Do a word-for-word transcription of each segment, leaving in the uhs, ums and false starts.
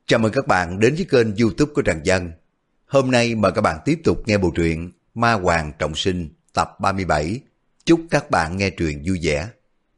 Chào mừng các bạn đến với kênh YouTube của Trần Dân. Hôm nay mời các bạn tiếp tục nghe bộ truyện Ma Hoàng Trọng Sinh tập ba mươi bảy. Chúc các bạn nghe truyện vui vẻ.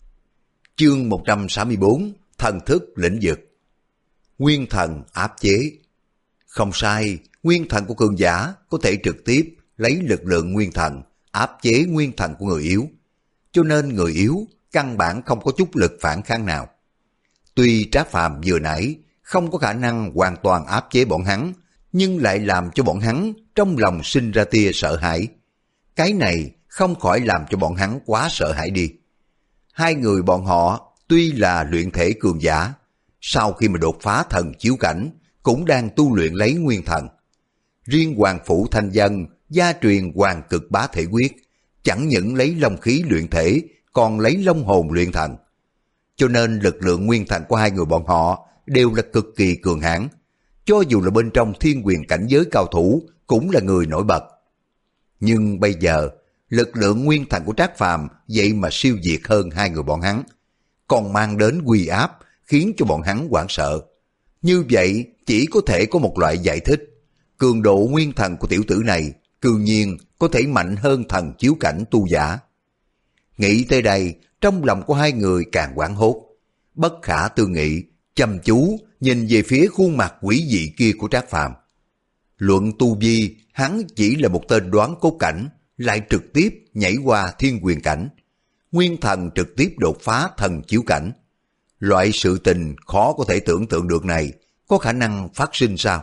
Chương một trăm sáu mươi tư, Thần thức lĩnh vực. Nguyên thần áp chế. Không sai, nguyên thần của cường giả có thể trực tiếp lấy lực lượng nguyên thần áp chế nguyên thần của người yếu. Cho nên người yếu căn bản không có chút lực phản kháng nào. Tuy Trác Phàm vừa nãy không có khả năng hoàn toàn áp chế bọn hắn, nhưng lại làm cho bọn hắn trong lòng sinh ra tia sợ hãi. Cái này không khỏi làm cho bọn hắn quá sợ hãi đi. Hai người bọn họ tuy là luyện thể cường giả, sau khi mà đột phá thần chiếu cảnh cũng đang tu luyện lấy nguyên thần. Riêng Hoàng Phủ Thanh Dân gia truyền Hoàng Cực Bá Thể Quyết, chẳng những lấy long khí luyện thể, còn lấy long hồn luyện thần. Cho nên lực lượng nguyên thần của hai người bọn họ đều là cực kỳ cường hãn, cho dù là bên trong thiên quyền cảnh giới cao thủ cũng là người nổi bật. Nhưng bây giờ, lực lượng nguyên thần của Trác Phàm vậy mà siêu việt hơn hai người bọn hắn, còn mang đến uy áp khiến cho bọn hắn hoảng sợ. Như vậy chỉ có thể có một loại giải thích, cường độ nguyên thần của tiểu tử này cư nhiên có thể mạnh hơn thần chiếu cảnh tu giả. Nghĩ tới đây, trong lòng của hai người càng hoảng hốt, bất khả tư nghị, chăm chú nhìn về phía khuôn mặt quỷ dị kia của Trác Phàm. Luận tu vi, hắn chỉ là một tên đoán cốt cảnh, lại trực tiếp nhảy qua thiên quyền cảnh. Nguyên thần trực tiếp đột phá thần chiếu cảnh. Loại sự tình khó có thể tưởng tượng được này, có khả năng phát sinh sao?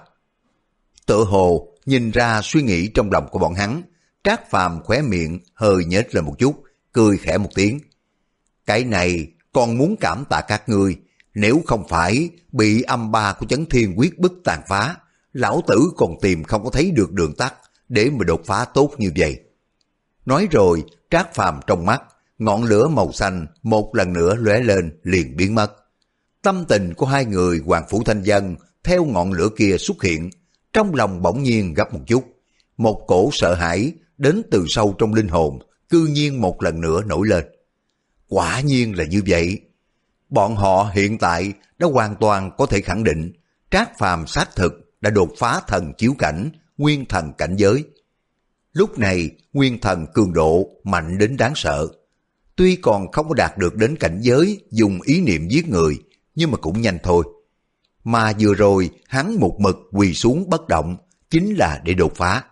Tựa hồ nhìn ra suy nghĩ trong lòng của bọn hắn, Trác Phàm khóe miệng hơi nhếch lên một chút, cười khẽ một tiếng. Cái này còn muốn cảm tạ các ngươi, nếu không phải bị âm ba của Chấn Thiên Quyết bức tàn phá, lão tử còn tìm không có thấy được đường tắt để mà đột phá tốt như vậy. Nói rồi, Trác Phàm trong mắt, ngọn lửa màu xanh một lần nữa lóe lên liền biến mất. Tâm tình của hai người Hoàng Phủ Thanh Dân theo ngọn lửa kia xuất hiện, trong lòng bỗng nhiên gấp một chút. Một cổ sợ hãi đến từ sâu trong linh hồn, cư nhiên một lần nữa nổi lên. Quả nhiên là như vậy. Bọn họ hiện tại đã hoàn toàn có thể khẳng định Trác Phàm xác thực đã đột phá thần chiếu cảnh, nguyên thần cảnh giới. Lúc này nguyên thần cường độ mạnh đến đáng sợ. Tuy còn không có đạt được đến cảnh giới dùng ý niệm giết người, nhưng mà cũng nhanh thôi. Mà vừa rồi hắn một mực quỳ xuống bất động, chính là để đột phá.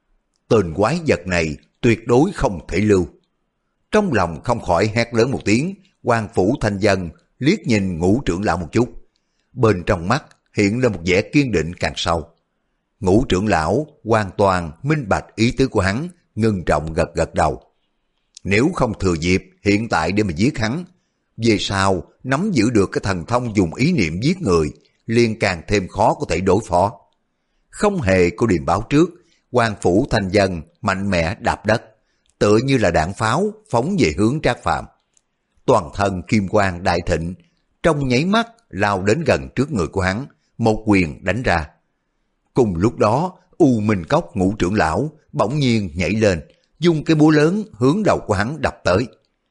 Tên quái vật này tuyệt đối không thể lưu. Trong lòng không khỏi hét lớn một tiếng, Hoàng Phủ Thanh Dân liếc nhìn Ngũ trưởng lão một chút. Bên trong mắt hiện lên một vẻ kiên định càng sâu. Ngũ trưởng lão hoàn toàn minh bạch ý tứ của hắn, ngưng trọng gật gật đầu. Nếu không thừa dịp hiện tại để mà giết hắn, về sau nắm giữ được cái thần thông dùng ý niệm giết người, liền càng thêm khó có thể đối phó. Không hề có điềm báo trước, Hoàng Phủ Thanh Dân mạnh mẽ đạp đất, tựa như là đạn pháo phóng về hướng Trác Phàm. Toàn thân kim quang đại thịnh, trong nháy mắt lao đến gần trước người của hắn, một quyền đánh ra. Cùng lúc đó, U Minh Cốc Ngũ trưởng lão bỗng nhiên nhảy lên, dùng cái búa lớn hướng đầu của hắn đập tới.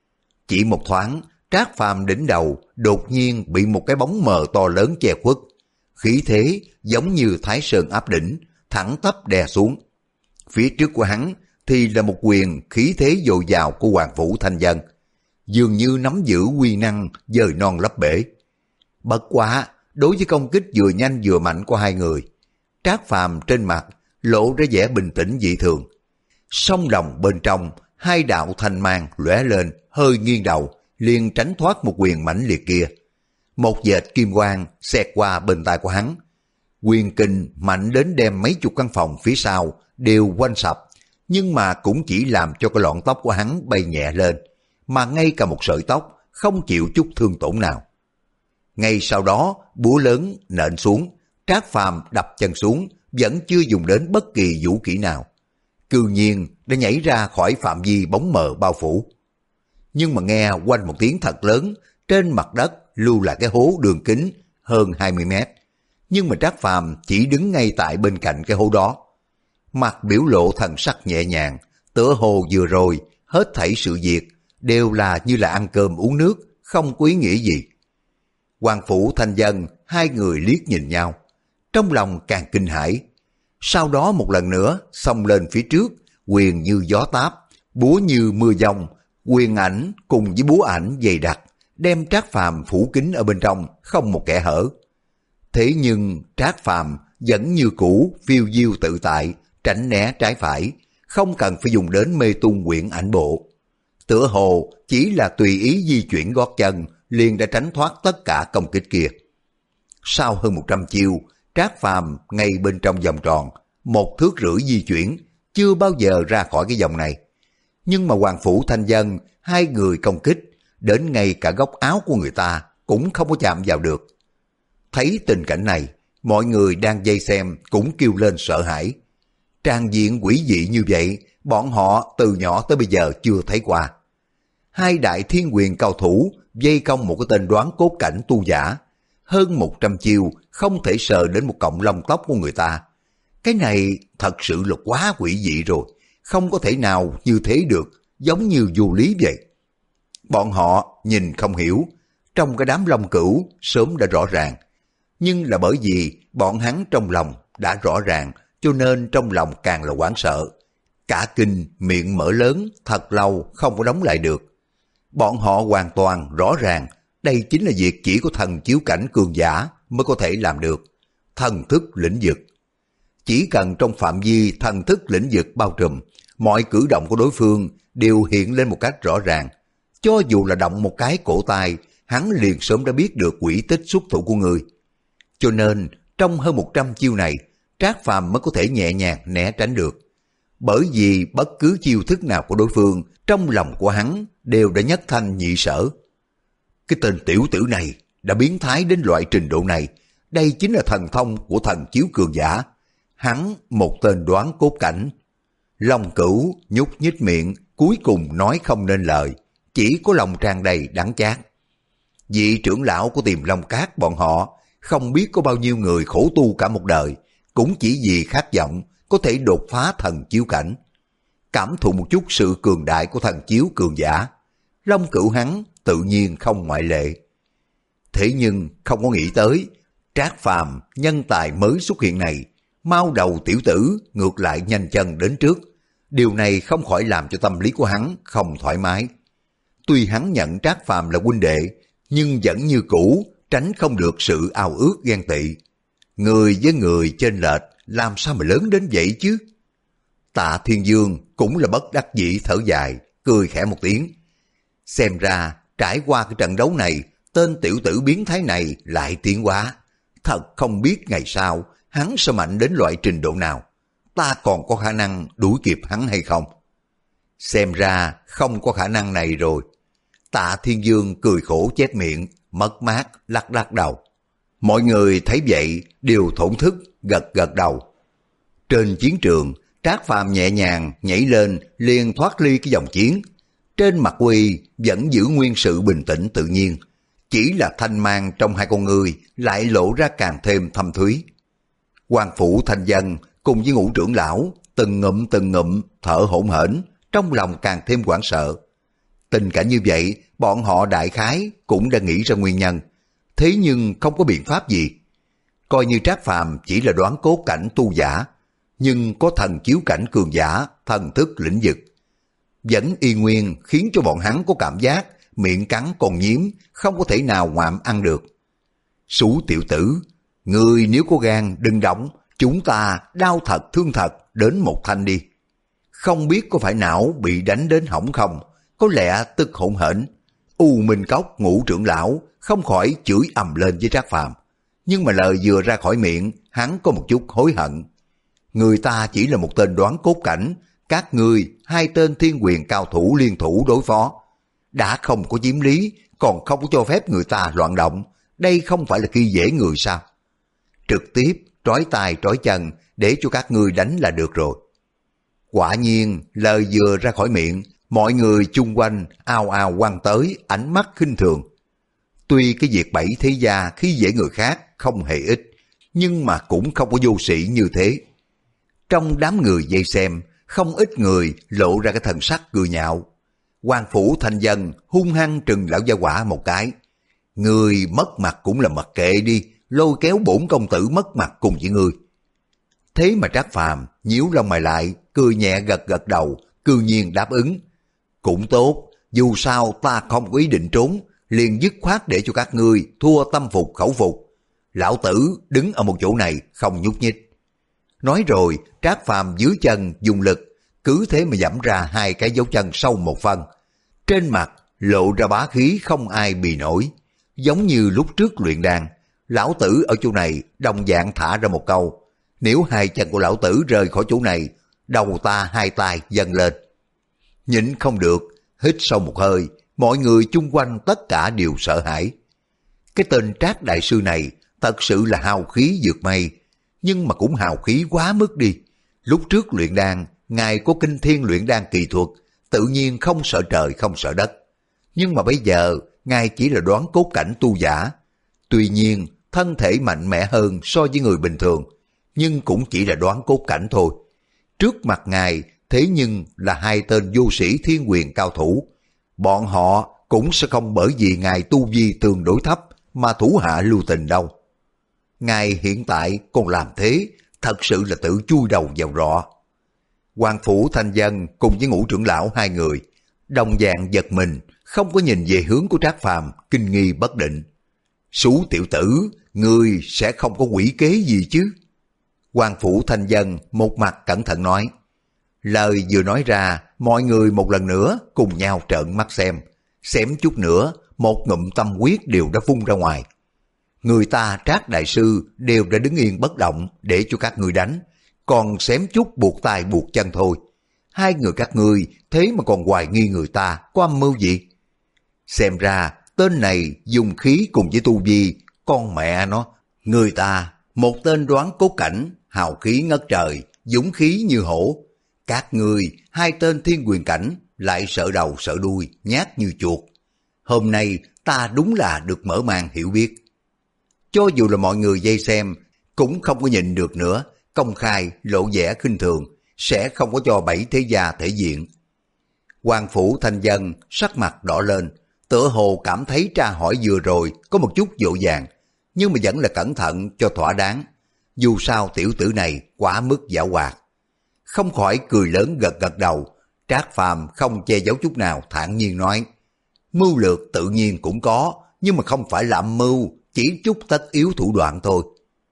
Chỉ một thoáng, Trác Phàm đỉnh đầu đột nhiên bị một cái bóng mờ to lớn che khuất, khí thế giống như Thái Sơn áp đỉnh, thẳng tắp đè xuống. Phía trước của hắn thì là một quyền khí thế dồi dào của Hoàng Phủ Thanh Dân, dường như nắm giữ uy năng dời non lấp bể. Bất quá, đối với công kích vừa nhanh vừa mạnh của hai người, Trác Phàm trên mặt lộ ra vẻ bình tĩnh dị thường. Song lòng bên trong, hai đạo thanh mang lóe lên, hơi nghiêng đầu, liền tránh thoát một quyền mãnh liệt kia. Một vệt kim quang xẹt qua bên tai của hắn. Quyền kình mạnh đến đem mấy chục căn phòng phía sau đều quanh sập, nhưng mà cũng chỉ làm cho cái lọn tóc của hắn bay nhẹ lên, mà ngay cả một sợi tóc không chịu chút thương tổn nào. Ngay sau đó, búa lớn nện xuống, Trác Phàm đập chân xuống, vẫn chưa dùng đến bất kỳ vũ kỹ nào. Cư nhiên đã nhảy ra khỏi phạm vi bóng mờ bao phủ. Nhưng mà nghe quanh một tiếng thật lớn, trên mặt đất lưu lại cái hố đường kính hơn hai mươi mét. Nhưng mà Trác Phàm chỉ đứng ngay tại bên cạnh cái hố đó. Mặt biểu lộ thần sắc nhẹ nhàng, tựa hồ vừa rồi, hết thảy sự việc đều là như là ăn cơm uống nước, không có ý nghĩa gì. Hoàng Phủ Thanh Dân, hai người liếc nhìn nhau. trong lòng càng kinh hãi. Sau đó một lần nữa xông lên phía trước, quyền như gió táp, búa như mưa giông, quyền ảnh cùng với búa ảnh dày đặc, đem Trác Phàm phủ kín ở bên trong, không một kẽ hở. Thế nhưng Trác Phàm vẫn như cũ phiêu diêu tự tại, tránh né trái phải, không cần phải dùng đến mê tung quyển ảnh bộ. Tựa hồ chỉ là tùy ý di chuyển gót chân, liền đã tránh thoát tất cả công kích kia. Sau hơn một trăm chiêu, Trác Phàm ngay bên trong vòng tròn, một thước rưỡi di chuyển, chưa bao giờ ra khỏi cái vòng này. Nhưng mà Hoàng Phủ Thanh Dân, hai người công kích, đến ngay cả góc áo của người ta cũng không có chạm vào được. Thấy tình cảnh này, mọi người đang vây xem cũng kêu lên sợ hãi. Tràng diện quỷ dị như vậy, bọn họ từ nhỏ tới bây giờ chưa thấy qua. Hai đại thiên quyền cao thủ vây công một cái tên đoán cốt cảnh tu giả, hơn một trăm chiêu không thể sờ đến một cọng lông tóc của người ta. Cái này thật sự là quá quỷ dị rồi, không có thể nào như thế được, giống như vô lý vậy. Bọn họ nhìn không hiểu, trong cái đám long cửu sớm đã rõ ràng. Nhưng là bởi vì bọn hắn trong lòng đã rõ ràng, cho nên trong lòng càng là hoảng sợ. Cả kinh miệng mở lớn thật lâu không có đóng lại được. Bọn họ hoàn toàn rõ ràng đây chính là việc chỉ có thần chiếu cảnh cường giả mới có thể làm được. Thần thức lĩnh vực. Chỉ cần trong phạm vi thần thức lĩnh vực bao trùm, mọi cử động của đối phương đều hiện lên một cách rõ ràng. Cho dù là động một cái cổ tay, hắn liền sớm đã biết được quỷ tích xuất thủ của người. Cho nên trong hơn một trăm chiêu này, Trác Phàm mới có thể nhẹ nhàng né tránh được. Bởi vì bất cứ chiêu thức nào của đối phương, trong lòng của hắn đều đã nhất thanh nhị sở. Cái tên tiểu tử này đã biến thái đến loại trình độ này, đây chính là thần thông của thần chiếu cường giả. Hắn một tên đoán cốt cảnh. Long Cửu nhúc nhích miệng, cuối cùng nói không nên lời, chỉ có lòng tràn đầy đắng chát. Vị trưởng lão của Tiềm Long Cát bọn họ không biết có bao nhiêu người khổ tu cả một đời, cũng chỉ vì khát vọng có thể đột phá thần chiếu cảnh, cảm thụ một chút sự cường đại của thần chiếu cường giả. Long Cửu hắn tự nhiên không ngoại lệ. Thế nhưng không có nghĩ tới, Trác Phàm nhân tài mới xuất hiện này, mau đầu tiểu tử ngược lại nhanh chân đến trước. Điều này không khỏi làm cho tâm lý của hắn không thoải mái. Tuy hắn nhận Trác Phàm là huynh đệ, nhưng vẫn như cũ tránh không được sự ao ước ghen tị. Người với người chênh lệch làm sao mà lớn đến vậy chứ? Tạ Thiên Dương cũng là bất đắc dĩ thở dài, cười khẽ một tiếng. Xem ra trải qua cái trận đấu này, tên tiểu tử biến thái này lại tiến hóa. Thật không biết ngày sau hắn sẽ mạnh đến loại trình độ nào. Ta còn có khả năng đuổi kịp hắn hay không? Xem ra không có khả năng này rồi. Tạ Thiên Dương cười khổ chép miệng, mất mát lắc lắc đầu. Mọi người thấy vậy đều thổn thức gật gật đầu. Trên chiến trường, Trác Phàm nhẹ nhàng nhảy lên liền thoát ly cái dòng chiến. Trên mặt Huy vẫn giữ nguyên sự bình tĩnh tự nhiên, chỉ là thanh mang trong hai con người lại lộ ra càng thêm thâm thúy. Hoàng Phủ Thanh Dân cùng với Ngũ trưởng lão từng ngụm từng ngụm thở hổn hển, trong lòng càng thêm hoảng sợ. Tình cảnh như vậy, bọn họ đại khái cũng đã nghĩ ra nguyên nhân, thế nhưng không có biện pháp gì. Coi như Trác Phàm chỉ là đoán cốt cảnh tu giả, nhưng có thần chiếu cảnh cường giả, thần thức lĩnh vực, vẫn y nguyên khiến cho bọn hắn có cảm giác miệng cắn còn nhiếm, không có thể nào ngoạm ăn được. Sú tiểu tử, người nếu có gan đừng động, chúng ta đau thật thương thật đến một thanh đi. Không biết có phải não bị đánh đến hỏng không, có lẽ tức hổn hển. U Minh Cốc Ngũ trưởng lão không khỏi chửi ầm lên với Trác Phàm, nhưng mà lời vừa ra khỏi miệng, hắn có một chút hối hận. Người ta chỉ là một tên đoán cốt cảnh, các ngươi hai tên thiên quyền cao thủ liên thủ đối phó, đã không có chiếm lý, còn không có cho phép người ta loạn động, đây không phải là khi dễ người sao? Trực tiếp trói tay trói chân để cho các ngươi đánh là được rồi. Quả nhiên lời vừa ra khỏi miệng, mọi người chung quanh ao ao quăng tới ánh mắt khinh thường. Tuy cái việc bảy thế gia khi dễ người khác không hề ít, nhưng mà cũng không có vô sĩ như thế. Trong đám người vây xem, không ít người lộ ra cái thần sắc cười nhạo. Hoàng Phủ Thanh Dân hung hăng trừng lão gia hỏa một cái. Người mất mặt cũng là mặc kệ đi, lôi kéo bổn công tử mất mặt cùng với ngươi. Thế mà Trác Phàm nhíu lông mày lại, cười nhẹ gật gật đầu, cư nhiên đáp ứng. Cũng tốt, dù sao ta không có ý định trốn, liền dứt khoát để cho các ngươi thua tâm phục khẩu phục. Lão tử đứng ở một chỗ này không nhúc nhích. Nói rồi, Trác Phàm dưới chân dùng lực, cứ thế mà dẫm ra hai cái dấu chân sâu một phân. Trên mặt lộ ra bá khí không ai bì nổi, giống như lúc trước luyện đan. Lão tử ở chỗ này đồng dạng thả ra một câu, nếu hai chân của lão tử rời khỏi chỗ này, đầu ta hai tay dâng lên. Nhịn không được, hít sâu một hơi, mọi người chung quanh tất cả đều sợ hãi. Cái tên Trác đại sư này thật sự là hào khí vượt mây, nhưng mà cũng hào khí quá mức đi. Lúc trước luyện đan, ngài có kinh thiên luyện đan kỳ thuật, tự nhiên không sợ trời không sợ đất. Nhưng mà bây giờ, ngài chỉ là đoán cốt cảnh tu giả. Tuy nhiên, thân thể mạnh mẽ hơn so với người bình thường, nhưng cũng chỉ là đoán cốt cảnh thôi. Trước mặt ngài, thế nhưng là hai tên vô sĩ thiên quyền cao thủ. Bọn họ cũng sẽ không bởi vì ngài tu vi tương đối thấp mà thủ hạ lưu tình đâu. Ngài hiện tại còn làm thế, thật sự là tự chui đầu vào rọ. Hoàng Phủ Thanh Dân cùng với Ngũ trưởng lão hai người, đồng dạng giật mình, không có nhìn về hướng của Trác Phàm, kinh nghi bất định. Sú tiểu tử, ngươi sẽ không có quỷ kế gì chứ? Hoàng Phủ Thanh Dân một mặt cẩn thận nói. Lời vừa nói ra, mọi người một lần nữa cùng nhau trợn mắt xem. Xém chút nữa, một ngụm tâm huyết đều đã phun ra ngoài. Người ta Trác đại sư đều đã đứng yên bất động để cho các ngươi đánh, còn xém chút buộc tay buộc chân thôi. Hai người các ngươi thế mà còn hoài nghi người ta có âm mưu gì? Xem ra tên này dùng khí cùng với tu vi, con mẹ nó, người ta một tên đoán cốt cảnh, hào khí ngất trời, dũng khí như hổ. Các ngươi hai tên thiên quyền cảnh lại sợ đầu sợ đuôi, nhát như chuột. Hôm nay ta đúng là được mở màn hiểu biết. Cho dù là mọi người vây xem, cũng không có nhịn được nữa, công khai lộ vẻ khinh thường, sẽ không có cho bảy thế gia thể diện. Hoàng Phủ Thanh Dân sắc mặt đỏ lên, tựa hồ cảm thấy tra hỏi vừa rồi có một chút vội vàng, nhưng mà vẫn là cẩn thận cho thỏa đáng. Dù sao tiểu tử này quá mức giảo hoạt. Không khỏi cười lớn gật gật đầu. Trác Phàm không che giấu chút nào, thản nhiên nói, mưu lược tự nhiên cũng có, nhưng mà không phải là âm mưu, chỉ chút tất yếu thủ đoạn thôi.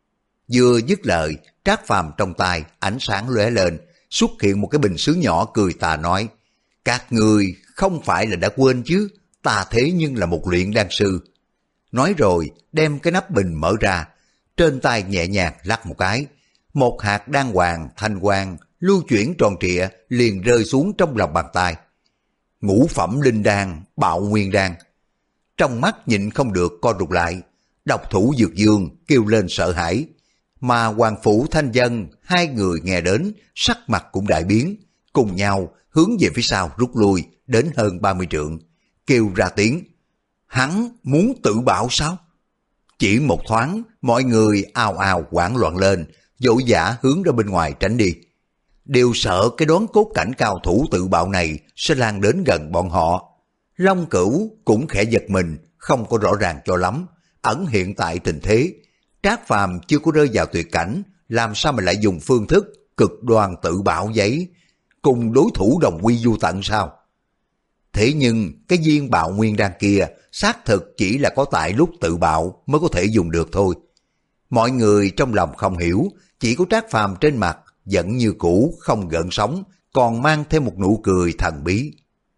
Vừa dứt lời, Trác Phàm trong tay ánh sáng lóe lên, xuất hiện một cái bình sứ nhỏ, cười tà nói, các người không phải là đã quên chứ, ta thế nhưng là một luyện đan sư. Nói rồi đem cái nắp bình mở ra, trên tay nhẹ nhàng lắc một cái, một hạt đan hoàng thanh quang lưu chuyển tròn trịa liền rơi xuống trong lòng bàn tay. Ngũ phẩm linh đan, bạo nguyên đan. Trong mắt nhịn không được co rụt lại, độc thủ Dược Dương kêu lên sợ hãi, mà Hoàng Phủ Thanh Dân hai người nghe đến sắc mặt cũng đại biến, cùng nhau hướng về phía sau rút lui đến hơn ba mươi trượng, kêu ra tiếng, hắn muốn tự bạo sao? Chỉ một thoáng, mọi người ào ào hoảng loạn lên, vội vã hướng ra bên ngoài tránh đi. Đều sợ cái đoán cốt cảnh cao thủ tự bạo này sẽ lan đến gần bọn họ. Long Cửu cũng khẽ giật mình, không có rõ ràng cho lắm, ẩn hiện tại tình thế. Trác Phàm chưa có rơi vào tuyệt cảnh, làm sao mà lại dùng phương thức cực đoan tự bạo giấy, cùng đối thủ đồng quy vu tận sao? Thế nhưng cái viên bạo nguyên đan kia xác thực chỉ là có tại lúc tự bạo mới có thể dùng được thôi. Mọi người trong lòng không hiểu, chỉ có Trác Phàm trên mặt vẫn như cũ không gợn sóng, còn mang thêm một nụ cười thần bí.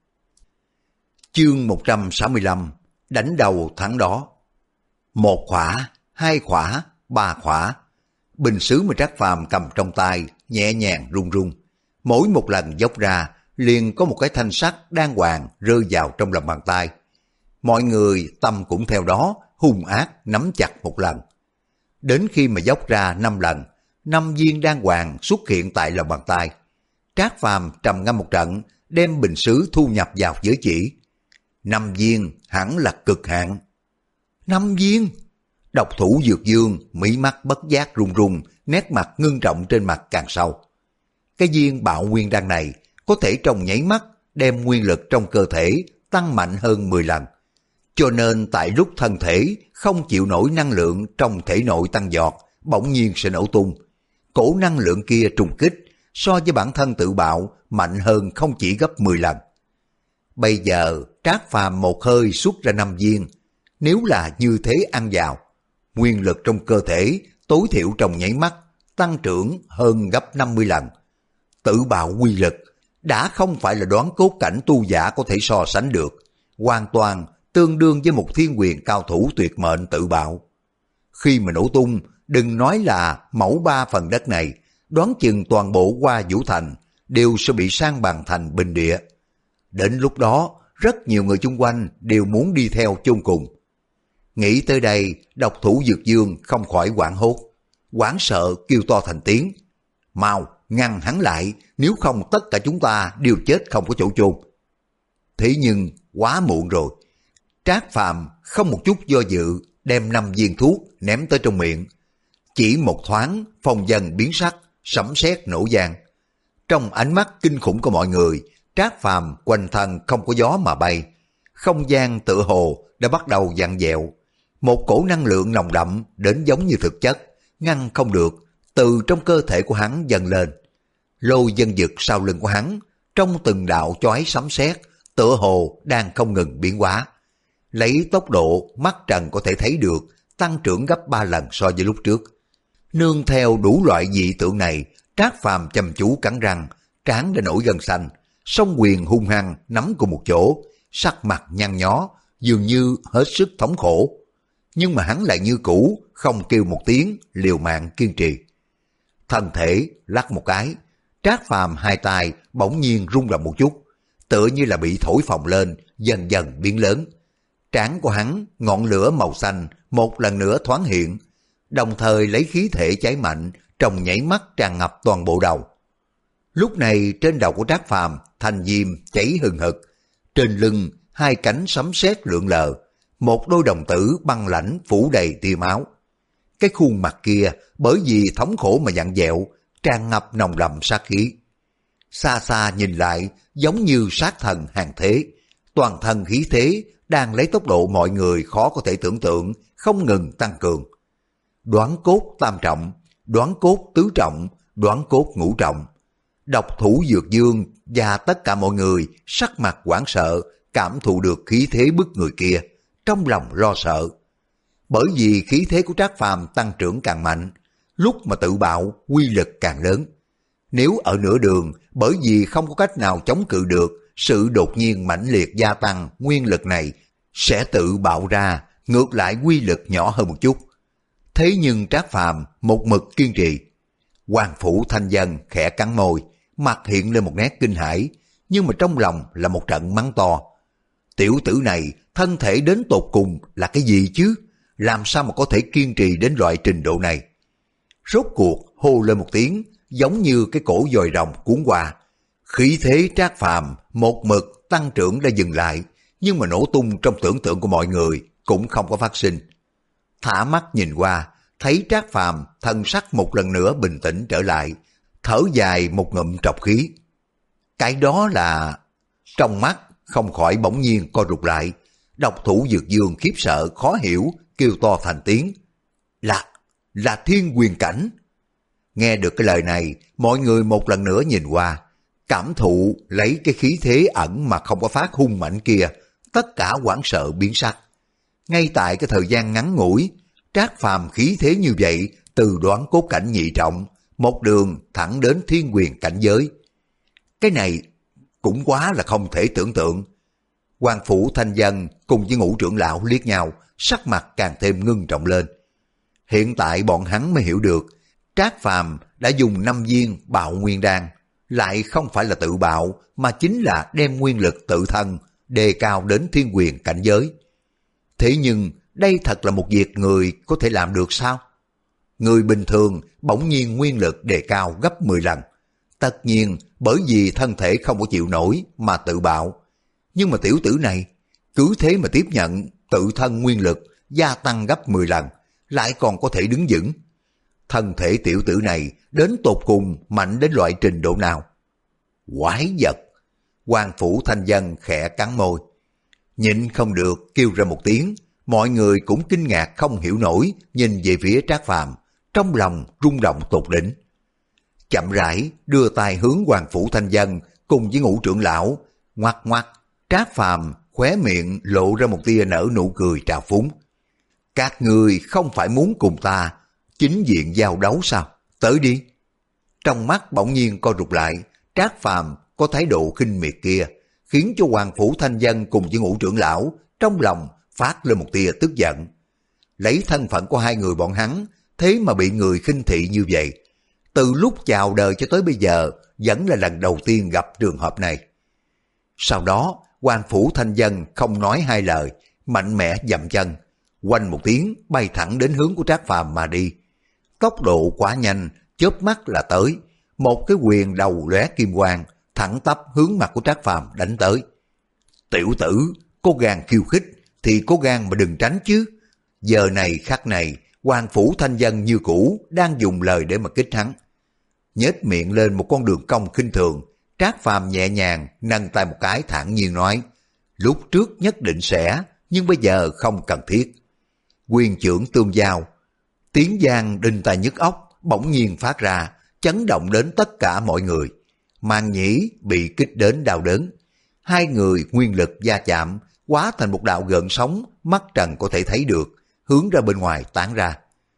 Chương một trăm sáu mươi lăm, đánh đầu thắng đó. Một khỏa, hai khỏa, ba khỏa. Bình sứ mà Trác Phàm cầm trong tay nhẹ nhàng rung rung, mỗi một lần dốc ra liền có một cái thanh sắt đan hoàng rơi vào trong lòng bàn tay. Mọi người tâm cũng theo đó hung ác nắm chặt một lần. Đến khi mà dốc ra năm lần, năm viên đan hoàng xuất hiện tại lòng bàn tay. Trác Phàm trầm ngâm một trận, đem bình sứ thu nhập vào giới chỉ. Năm viên hẳn là cực hạn. Năm viên? Độc thủ Dược Dương mí mắt bất giác run run, nét mặt ngưng trọng trên mặt càng sâu. Cái viên bạo nguyên đan này có thể trong nháy mắt đem nguyên lực trong cơ thể tăng mạnh hơn mười lần. Cho nên tại lúc thân thể không chịu nổi năng lượng trong thể nội tăng giọt, bỗng nhiên sẽ nổ tung. Cổ năng lượng kia trùng kích so với bản thân tự bạo mạnh hơn không chỉ gấp mười lần. Bây giờ Trác Phàm một hơi xuất ra năm viên, nếu là như thế ăn vào, nguyên lực trong cơ thể tối thiểu trong nháy mắt tăng trưởng hơn gấp năm mươi lần. Tự bạo quy lực đã không phải là đoán cốt cảnh tu giả có thể so sánh được, hoàn toàn tương đương với một thiên quyền cao thủ tuyệt mệnh tự bạo. Khi mà nổ tung, đừng nói là mẫu ba phần đất này, đoán chừng toàn bộ Hoa Vũ Thành đều sẽ bị san bằng thành bình địa. Đến lúc đó, rất nhiều người chung quanh đều muốn đi theo chôn cùng. Nghĩ tới đây, độc thủ Dược Dương không khỏi hoảng hốt, hoảng sợ kêu to thành tiếng. Mau, ngăn hắn lại, nếu không tất cả chúng ta đều chết không có chỗ chôn. Thế nhưng, quá muộn rồi. Trác Phàm không một chút do dự, đem năm viên thuốc ném tới trong miệng. Chỉ một thoáng, phong vân biến sắc, sấm sét nổ vang. Trong ánh mắt kinh khủng của mọi người, Trác Phàm quanh thân không có gió mà bay. Không gian tựa hồ đã bắt đầu vặn vẹo. Một cổ năng lượng nồng đậm đến giống như thực chất, ngăn không được, từ trong cơ thể của hắn dâng lên. Lôi dân dực sau lưng của hắn, trong từng đạo chói sấm sét, tựa hồ đang không ngừng biến hóa. Lấy tốc độ mắt trần có thể thấy được, tăng trưởng gấp ba lần so với lúc trước. Nương theo đủ loại dị tượng này, Trác Phàm chăm chú cắn răng, trán đã nổi gân xanh, song quyền hung hăng nắm cùng một chỗ, sắc mặt nhăn nhó, dường như hết sức thống khổ. Nhưng mà hắn lại như cũ, không kêu một tiếng, liều mạng kiên trì. Thân thể lắc một cái, Trác Phàm hai tay bỗng nhiên rung động một chút, tựa như là bị thổi phồng lên, dần dần biến lớn. Trán của hắn, ngọn lửa màu xanh một lần nữa thoáng hiện, đồng thời lấy khí thể cháy mạnh, trong nhảy mắt tràn ngập toàn bộ đầu. Lúc này trên đầu của Trác Phàm thành diêm cháy hừng hực, trên lưng hai cánh sấm sét lượn lờ, một đôi đồng tử băng lãnh phủ đầy tia máu. Cái khuôn mặt kia bởi vì thống khổ mà vặn vẹo, tràn ngập nồng đậm sát khí. Xa xa nhìn lại giống như sát thần hàng thế, toàn thân khí thế đang lấy tốc độ mọi người khó có thể tưởng tượng, không ngừng tăng cường. Đoán cốt tam trọng, đoán cốt tứ trọng, đoán cốt ngũ trọng. Độc thủ Dược Dương và tất cả mọi người sắc mặt hoảng sợ, cảm thụ được khí thế bức người kia, trong lòng lo sợ. Bởi vì khí thế của Trác Phàm tăng trưởng càng mạnh, lúc mà tự bạo quy lực càng lớn. Nếu ở nửa đường, bởi vì không có cách nào chống cự được sự đột nhiên mãnh liệt gia tăng nguyên lực này, sẽ tự bạo ra, ngược lại quy lực nhỏ hơn một chút. Thế nhưng Trác Phàm một mực kiên trì. Hoàng Phủ Thanh Dân khẽ cắn môi, mặt hiện lên một nét kinh hãi, nhưng mà trong lòng là một trận mắng to. Tiểu tử này thân thể đến tột cùng là cái gì chứ? Làm sao mà có thể kiên trì đến loại trình độ này? Rốt cuộc hô lên một tiếng, giống như cái cổ dòi rồng cuốn qua. Khí thế Trác Phàm một mực tăng trưởng đã dừng lại, nhưng mà nổ tung trong tưởng tượng của mọi người cũng không có phát sinh. Thả mắt nhìn qua, thấy Trác Phàm thân sắc một lần nữa bình tĩnh trở lại, thở dài một ngụm trọc khí. Cái đó là... Trong mắt không khỏi bỗng nhiên co rụt lại, độc thủ Dược Dương khiếp sợ khó hiểu, kêu to thành tiếng. Là, là thiên quyền cảnh. Nghe được cái lời này, mọi người một lần nữa nhìn qua, cảm thụ lấy cái khí thế ẩn mà không có phát hung mạnh kia, tất cả hoảng sợ biến sắc. Ngay tại cái thời gian ngắn ngủi, Trác Phàm khí thế như vậy, từ đoán cốt cảnh nhị trọng, một đường thẳng đến thiên quyền cảnh giới. Cái này cũng quá là không thể tưởng tượng. Hoàng Phủ Thanh Dân cùng với Ngũ trưởng lão liếc nhau, sắc mặt càng thêm ngưng trọng lên. Hiện tại bọn hắn mới hiểu được, Trác Phàm đã dùng năm viên bạo nguyên đan, lại không phải là tự bạo, mà chính là đem nguyên lực tự thân đề cao đến thiên quyền cảnh giới. Thế nhưng đây thật là một việc người có thể làm được sao? Người bình thường bỗng nhiên nguyên lực đề cao gấp mười lần. Tất nhiên bởi vì thân thể không có chịu nổi mà tự bạo. Nhưng mà tiểu tử này cứ thế mà tiếp nhận tự thân nguyên lực gia tăng gấp mười lần, lại còn có thể đứng vững. Thân thể tiểu tử này đến tột cùng mạnh đến loại trình độ nào? Quái vật! Hoàng Phủ Thanh Dân khẽ cắn môi. nhịn không được kêu ra một tiếng. Mọi người cũng kinh ngạc không hiểu nổi, nhìn về phía Trác Phàm, trong lòng rung động tột đỉnh. Chậm rãi đưa tay hướng Hoàng Phủ Thanh Dân cùng với Ngũ trưởng lão, ngoắc ngoắc. Trác Phàm khóe miệng lộ ra một tia nở nụ cười trào phúng. Các ngươi không phải muốn cùng ta chính diện giao đấu sao? Tới đi. Trong mắt bỗng nhiên co rụt lại, Trác Phàm có thái độ khinh miệt kia, khiến cho Hoàng Phủ Thanh Dân cùng với Ngũ trưởng lão trong lòng phát lên một tia tức giận. Lấy thân phận của hai người bọn hắn, thế mà bị người khinh thị như vậy. Từ lúc chào đời cho tới bây giờ, vẫn là lần đầu tiên gặp trường hợp này. Sau đó, Hoàng Phủ Thanh Dân không nói hai lời, mạnh mẽ dậm chân, quanh một tiếng bay thẳng đến hướng của Trác Phàm mà đi. Tốc độ quá nhanh, chớp mắt là tới, một cái quyền đầu lóe kim quang, thẳng tắp hướng mặt của Trác Phàm đánh tới. Tiểu tử, có gan khiêu khích thì có gan mà đừng tránh chứ. Giờ này khắc này, Hoàng Phủ Thanh Dân như cũ đang dùng lời để mà kích hắn. Nhếch miệng lên một con đường cong khinh thường, Trác Phàm nhẹ nhàng nâng tay một cái thản nhiên nói, lúc trước nhất định sẽ, nhưng bây giờ không cần thiết. Quyền chưởng tương giao, tiếng vang đinh tai nhức óc bỗng nhiên phát ra, chấn động đến tất cả mọi người. Màn Nhĩ bị kích đến đau đớn. Hai người nguyên lực va chạm, hóa thành một đạo gợn sóng, mắt trần có thể thấy được, hướng ra bên ngoài tán ra.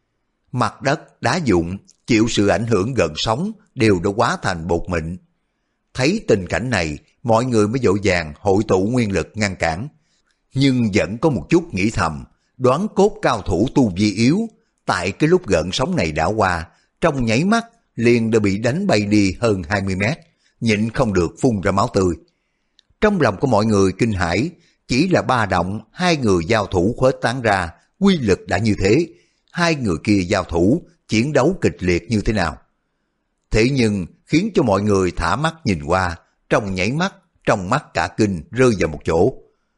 Mặt đất, đá vụn, chịu sự ảnh hưởng gợn sóng, đều đã hóa thành bột mịn. Thấy tình cảnh này, mọi người mới vội vàng hội tụ nguyên lực ngăn cản. Nhưng vẫn có một chút nghĩ thầm, đoán cốt cao thủ tu vi yếu, tại cái lúc gợn sóng này đã qua, trong nháy mắt liền đã bị đánh bay đi hơn hai mươi mét, nhịn không được phun ra máu tươi. Trong lòng của mọi người kinh hãi, chỉ là ba động hai người giao thủ khuếch tán ra, quy lực đã như thế, hai người kia giao thủ, chiến đấu kịch liệt như thế nào. Thế nhưng khiến cho mọi người thả mắt nhìn qua, trong nháy mắt, trong mắt cả kinh rơi vào một chỗ.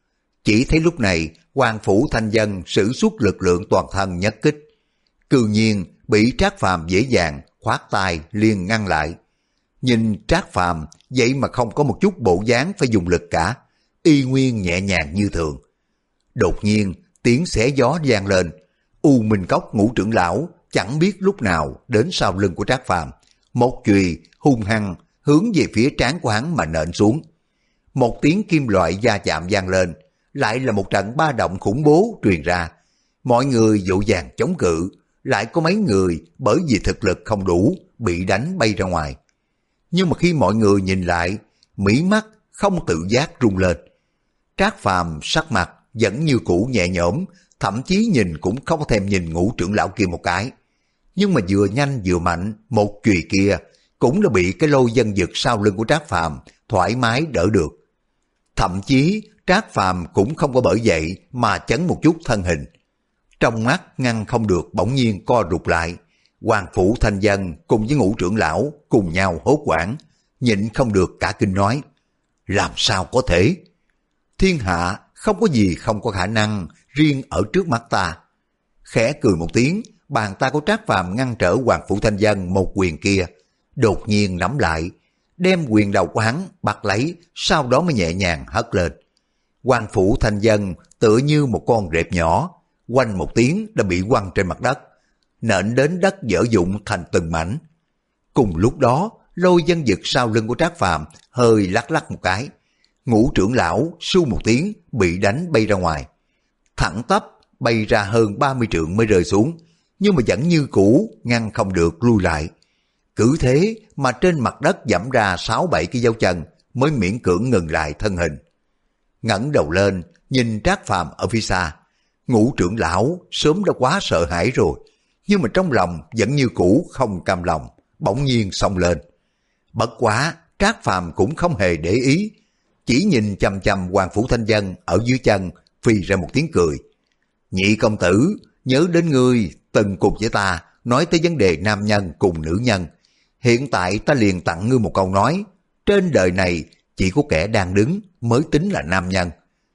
Chỉ thấy lúc này, Hoàng Phủ Thanh Dân sử xuất lực lượng toàn thân nhất kích. Cư nhiên bị Trác Phàm dễ dàng khoát tay liền ngăn lại. Nhìn Trác Phàm vậy mà không có một chút bộ dáng phải dùng lực cả, y nguyên nhẹ nhàng như thường. Đột nhiên tiếng xé gió vang lên, U Minh Cốc Ngũ trưởng lão chẳng biết lúc nào đến sau lưng của Trác Phàm, một chùy hung hăng hướng về phía trán của hắn mà nện xuống. Một tiếng kim loại va chạm vang lên, lại là một trận ba động khủng bố truyền ra. Mọi người vội vàng chống cự, lại có mấy người bởi vì thực lực không đủ bị đánh bay ra ngoài. Nhưng mà khi mọi người nhìn lại, mí mắt không tự giác rung lên. Trác Phàm sắc mặt vẫn như cũ nhẹ nhõm, thậm chí nhìn cũng không thèm nhìn Ngũ trưởng lão kia một cái. Nhưng mà vừa nhanh vừa mạnh, một chùy kia cũng là bị cái lôi dân dực sau lưng của Trác Phàm thoải mái đỡ được. Thậm chí Trác Phàm cũng không có bởi vậy mà chấn một chút thân hình. Trong mắt ngăn không được bỗng nhiên co rụt lại. Hoàng Phủ Thanh Dân cùng với Ngũ trưởng lão cùng nhau hốt hoảng, nhịn không được cả kinh nói, làm sao có thể? Thiên hạ không có gì không có khả năng riêng ở trước mắt ta. Khẽ cười một tiếng, bàn tay của Trác Phàm ngăn trở Hoàng Phủ Thanh Dân một quyền kia, đột nhiên nắm lại, đem quyền đầu của hắn bắt lấy, sau đó mới nhẹ nhàng hất lên. Hoàng Phủ Thanh Dân tựa như một con rệp nhỏ, quanh một tiếng đã bị quăng trên mặt đất, nện đến đất dở dụng thành từng mảnh. Cùng lúc đó, lôi dân dực sau lưng của Trác Phàm hơi lắc lắc một cái, Ngũ trưởng lão su một tiếng bị đánh bay ra ngoài, thẳng tắp bay ra hơn ba mươi trượng mới rơi xuống, nhưng mà vẫn như cũ ngăn không được lui lại. Cứ thế mà trên mặt đất dẫm ra sáu bảy cái dấu chân mới miễn cưỡng ngừng lại thân hình. Ngẩng đầu lên nhìn Trác Phàm ở phía xa, Ngũ trưởng lão sớm đã quá sợ hãi rồi, nhưng mà trong lòng vẫn như cũ không cam lòng, bỗng nhiên xông lên. Bất quá Trác Phàm cũng không hề để ý, chỉ nhìn chằm chằm Hoàng Phủ Thanh Dân ở dưới chân, phì ra một tiếng cười. Nhị công tử, nhớ đến ngươi từng cùng với ta nói tới vấn đề nam nhân cùng nữ nhân. Hiện tại ta liền tặng ngươi một câu nói, trên đời này chỉ có kẻ đang đứng mới tính là nam nhân.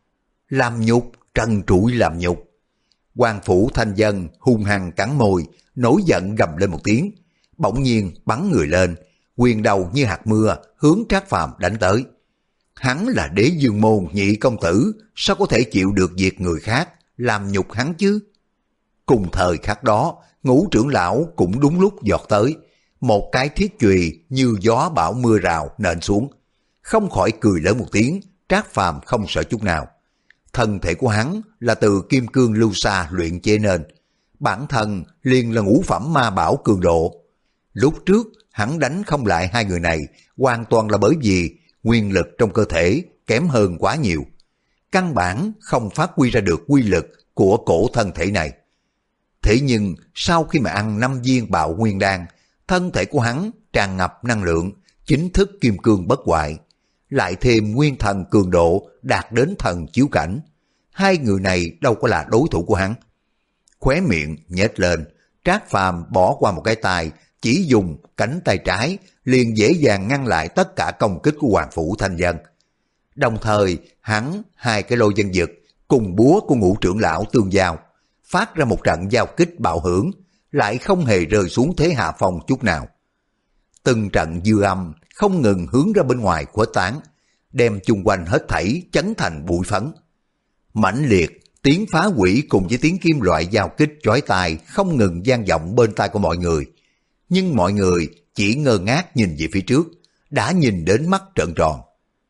Làm nhục, trần trụi làm nhục. Hoàng Phủ Thanh Dân hung hăng cắn môi, nổi giận gầm lên một tiếng, bỗng nhiên bắn người lên, quyền đầu như hạt mưa hướng Trác Phàm đánh tới. Hắn là Đế Dương môn nhị công tử, sao có thể chịu được việc người khác làm nhục hắn chứ? Cùng thời khắc đó, Ngũ trưởng lão cũng đúng lúc giọt tới, một cái thiết chùy như gió bão mưa rào nện xuống. Không khỏi cười lớn một tiếng, Trác Phàm không sợ chút nào. Thân thể của hắn là từ kim cương lưu sa luyện chế nên, bản thân liền là ngũ phẩm ma bảo cường độ. Lúc trước hắn đánh không lại hai người này hoàn toàn là bởi vì nguyên lực trong cơ thể kém hơn quá nhiều, căn bản không phát huy ra được quy lực của cổ thân thể này. Thế nhưng sau khi mà ăn năm viên bạo nguyên đan, thân thể của hắn tràn ngập năng lượng, chính thức kim cương bất hoại, lại thêm nguyên thần cường độ đạt đến thần chiếu cảnh. Hai người này đâu có là đối thủ của hắn. Khóe miệng nhếch lên, Trác Phàm bỏ qua một cái tay, chỉ dùng cánh tay trái liền dễ dàng ngăn lại tất cả công kích của Hoàng Phủ Thanh Vân. Đồng thời hắn hai cái lôi dân dực cùng búa của Ngũ trưởng lão tương giao, phát ra một trận giao kích bạo hưởng, lại không hề rơi xuống thế hạ phong chút nào. Từng trận dư âm không ngừng hướng ra bên ngoài khuếch tán, đem chung quanh hết thảy chấn thành bụi phấn. Mãnh liệt tiếng phá hủy cùng với tiếng kim loại giao kích chói tai không ngừng vang vọng bên tai của mọi người, nhưng mọi người chỉ ngơ ngác nhìn về phía trước, đã nhìn đến mắt trợn tròn.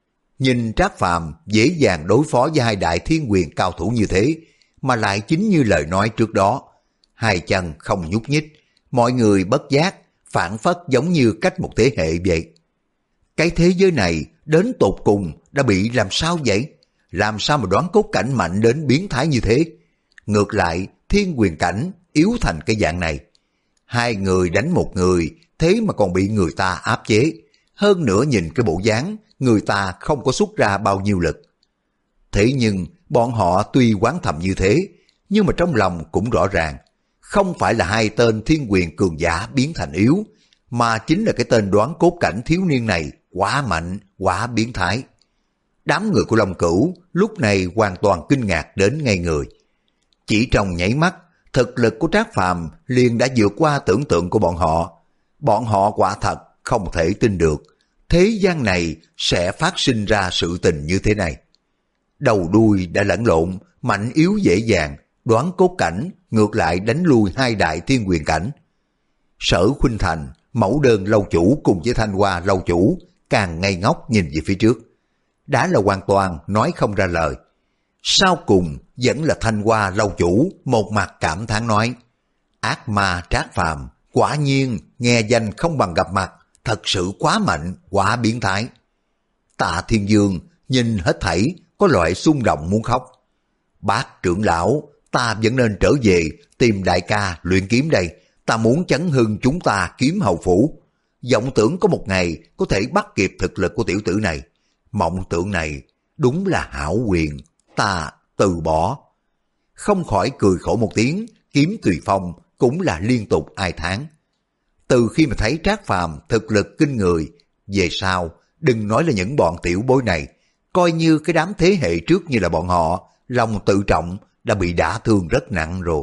Nhìn Trác Phàm dễ dàng đối phó với hai đại thiên quyền cao thủ như thế, mà lại chính như lời nói trước đó, hai chân không nhúc nhích, mọi người bất giác phản phất giống như cách một thế hệ vậy. Cái thế giới này đến tột cùng đã bị làm sao vậy? Làm sao mà đoán cốt cảnh mạnh đến biến thái như thế? Ngược lại thiên quyền cảnh yếu thành cái dạng này. Hai người đánh một người, thế mà còn bị người ta áp chế. Hơn nữa nhìn cái bộ dáng, người ta không có xuất ra bao nhiêu lực. Thế nhưng bọn họ tuy oán thầm như thế, nhưng mà trong lòng cũng rõ ràng, không phải là hai tên thiên quyền cường giả biến thành yếu, mà chính là cái tên đoán cốt cảnh thiếu niên này quá mạnh, quá biến thái. Đám người của Long Cửu lúc này hoàn toàn kinh ngạc đến ngây người. Chỉ trong nháy mắt, thực lực của Trác Phàm liền đã vượt qua tưởng tượng của bọn họ. Bọn họ quả thật không thể tin được thế gian này sẽ phát sinh ra sự tình như thế này. Đầu đuôi đã lẫn lộn, mạnh yếu dễ dàng, đoán cốt cảnh ngược lại đánh lui hai đại thiên quyền cảnh. Sở Khuynh Thành, Mẫu Đơn lâu chủ cùng với Thanh Hoa lâu chủ càng ngây ngốc nhìn về phía trước, đã là hoàn toàn nói không ra lời. Sau cùng vẫn là Thanh Hoa lâu chủ một mặt cảm thán nói: ác ma Trác Phàm quả nhiên nghe danh không bằng gặp mặt, thật sự quá mạnh, quá biến thái. Tạ Thiên Dương nhìn hết thảy có loại xung động muốn khóc. Bác trưởng lão, ta vẫn nên trở về tìm đại ca luyện kiếm đây, ta muốn chấn hưng chúng ta kiếm hầu phủ. Vọng tưởng có một ngày có thể bắt kịp thực lực của tiểu tử này. Mộng tưởng này đúng là hão quyền, ta từ bỏ. Không khỏi cười khổ một tiếng, Kiếm Tùy Phong cũng là liên tục ai thán. Từ khi mà thấy Trác Phàm thực lực kinh người, về sau đừng nói là những bọn tiểu bối này, coi như cái đám thế hệ trước như là bọn họ, lòng tự trọng đã bị đả thương rất nặng rồi.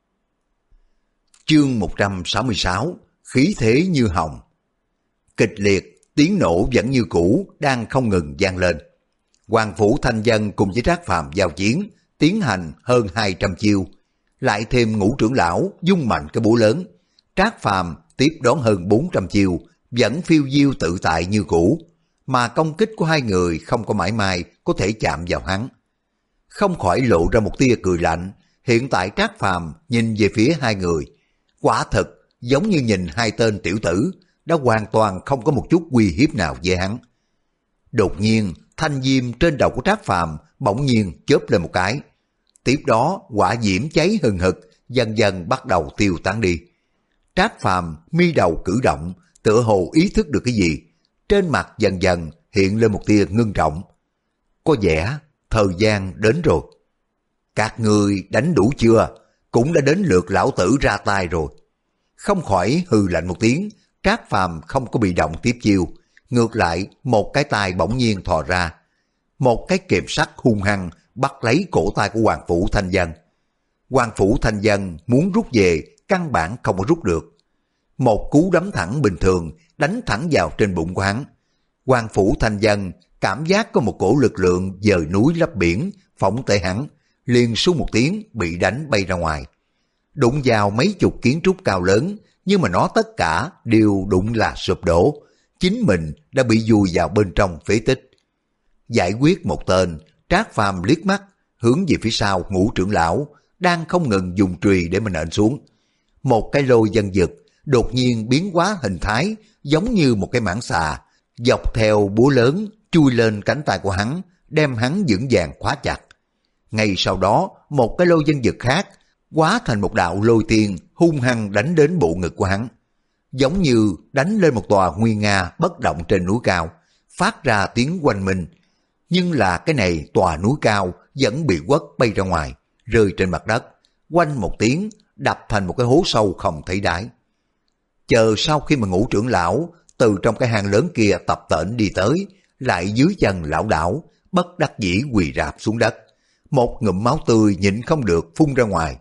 Chương một trăm sáu mươi sáu, khí thế như hồng. Kịch liệt, tiếng nổ vẫn như cũ đang không ngừng vang lên. Hoàng Phủ Thanh Vân cùng với Trác Phàm giao chiến, tiến hành hơn hai trăm chiêu, lại thêm Ngũ trưởng lão dung mạnh cái búa lớn. Trác Phàm tiếp đón hơn bốn trăm chiêu, vẫn phiêu diêu tự tại như cũ, mà công kích của hai người không có mãi mai có thể chạm vào hắn. Không khỏi lộ ra một tia cười lạnh. Hiện tại Trác Phàm nhìn về phía hai người, quả thật giống như nhìn hai tên tiểu tử, đã hoàn toàn không có một chút uy hiếp nào về hắn. Đột nhiên thanh diêm trên đầu của Trác Phàm bỗng nhiên chớp lên một cái, tiếp đó hỏa diễm cháy hừng hực dần dần bắt đầu tiêu tán đi. Trác Phàm mi đầu cử động, tựa hồ ý thức được cái gì, trên mặt dần dần hiện lên một tia ngưng trọng. Có vẻ thời gian đến rồi. Các ngươi đánh đủ chưa? Cũng đã đến lượt lão tử ra tay rồi. Không khỏi hừ lạnh một tiếng, Trác Phàm không có bị động tiếp chiêu, ngược lại một cái tay bỗng nhiên thò ra, một cái kềm sắt hung hăng bắt lấy cổ tay của Hoàng Phủ Thanh Vân. Hoàng Phủ Thanh Vân muốn rút về, căn bản không có rút được. Một cú đấm thẳng bình thường đánh thẳng vào trên bụng của hắn. Hoàng Phủ Thanh Vân cảm giác có một cổ lực lượng dời núi lấp biển, phóng tới hắn, liền xu một tiếng bị đánh bay ra ngoài. Đụng vào mấy chục kiến trúc cao lớn, nhưng mà nó tất cả đều đụng là sụp đổ. Chính mình đã bị vùi vào bên trong phế tích. Giải quyết một tên, Trác Phàm liếc mắt, hướng về phía sau Ngũ trưởng lão, đang không ngừng dùng chùy để mình nện xuống. Một cái lôi dân dực, đột nhiên biến hóa hình thái, giống như một cái mãng xà, dọc theo búa lớn, chui lên cánh tay của hắn, đem hắn vững vàng khóa chặt. Ngay sau đó, một cái lôi dân dực khác, hóa thành một đạo lôi tiên, hung hăng đánh đến bộ ngực của hắn. Giống như đánh lên một tòa nguy nga bất động trên núi cao, phát ra tiếng oanh minh. Nhưng là cái này tòa núi cao vẫn bị quất bay ra ngoài, rơi trên mặt đất, quanh một tiếng, đập thành một cái hố sâu không thấy đáy. Chờ sau khi mà Ngũ trưởng lão từ trong cái hang lớn kia tập tễnh đi tới, lại dưới chân lão đảo, bất đắc dĩ quỳ rạp xuống đất. Một ngụm máu tươi nhịn không được phun ra ngoài.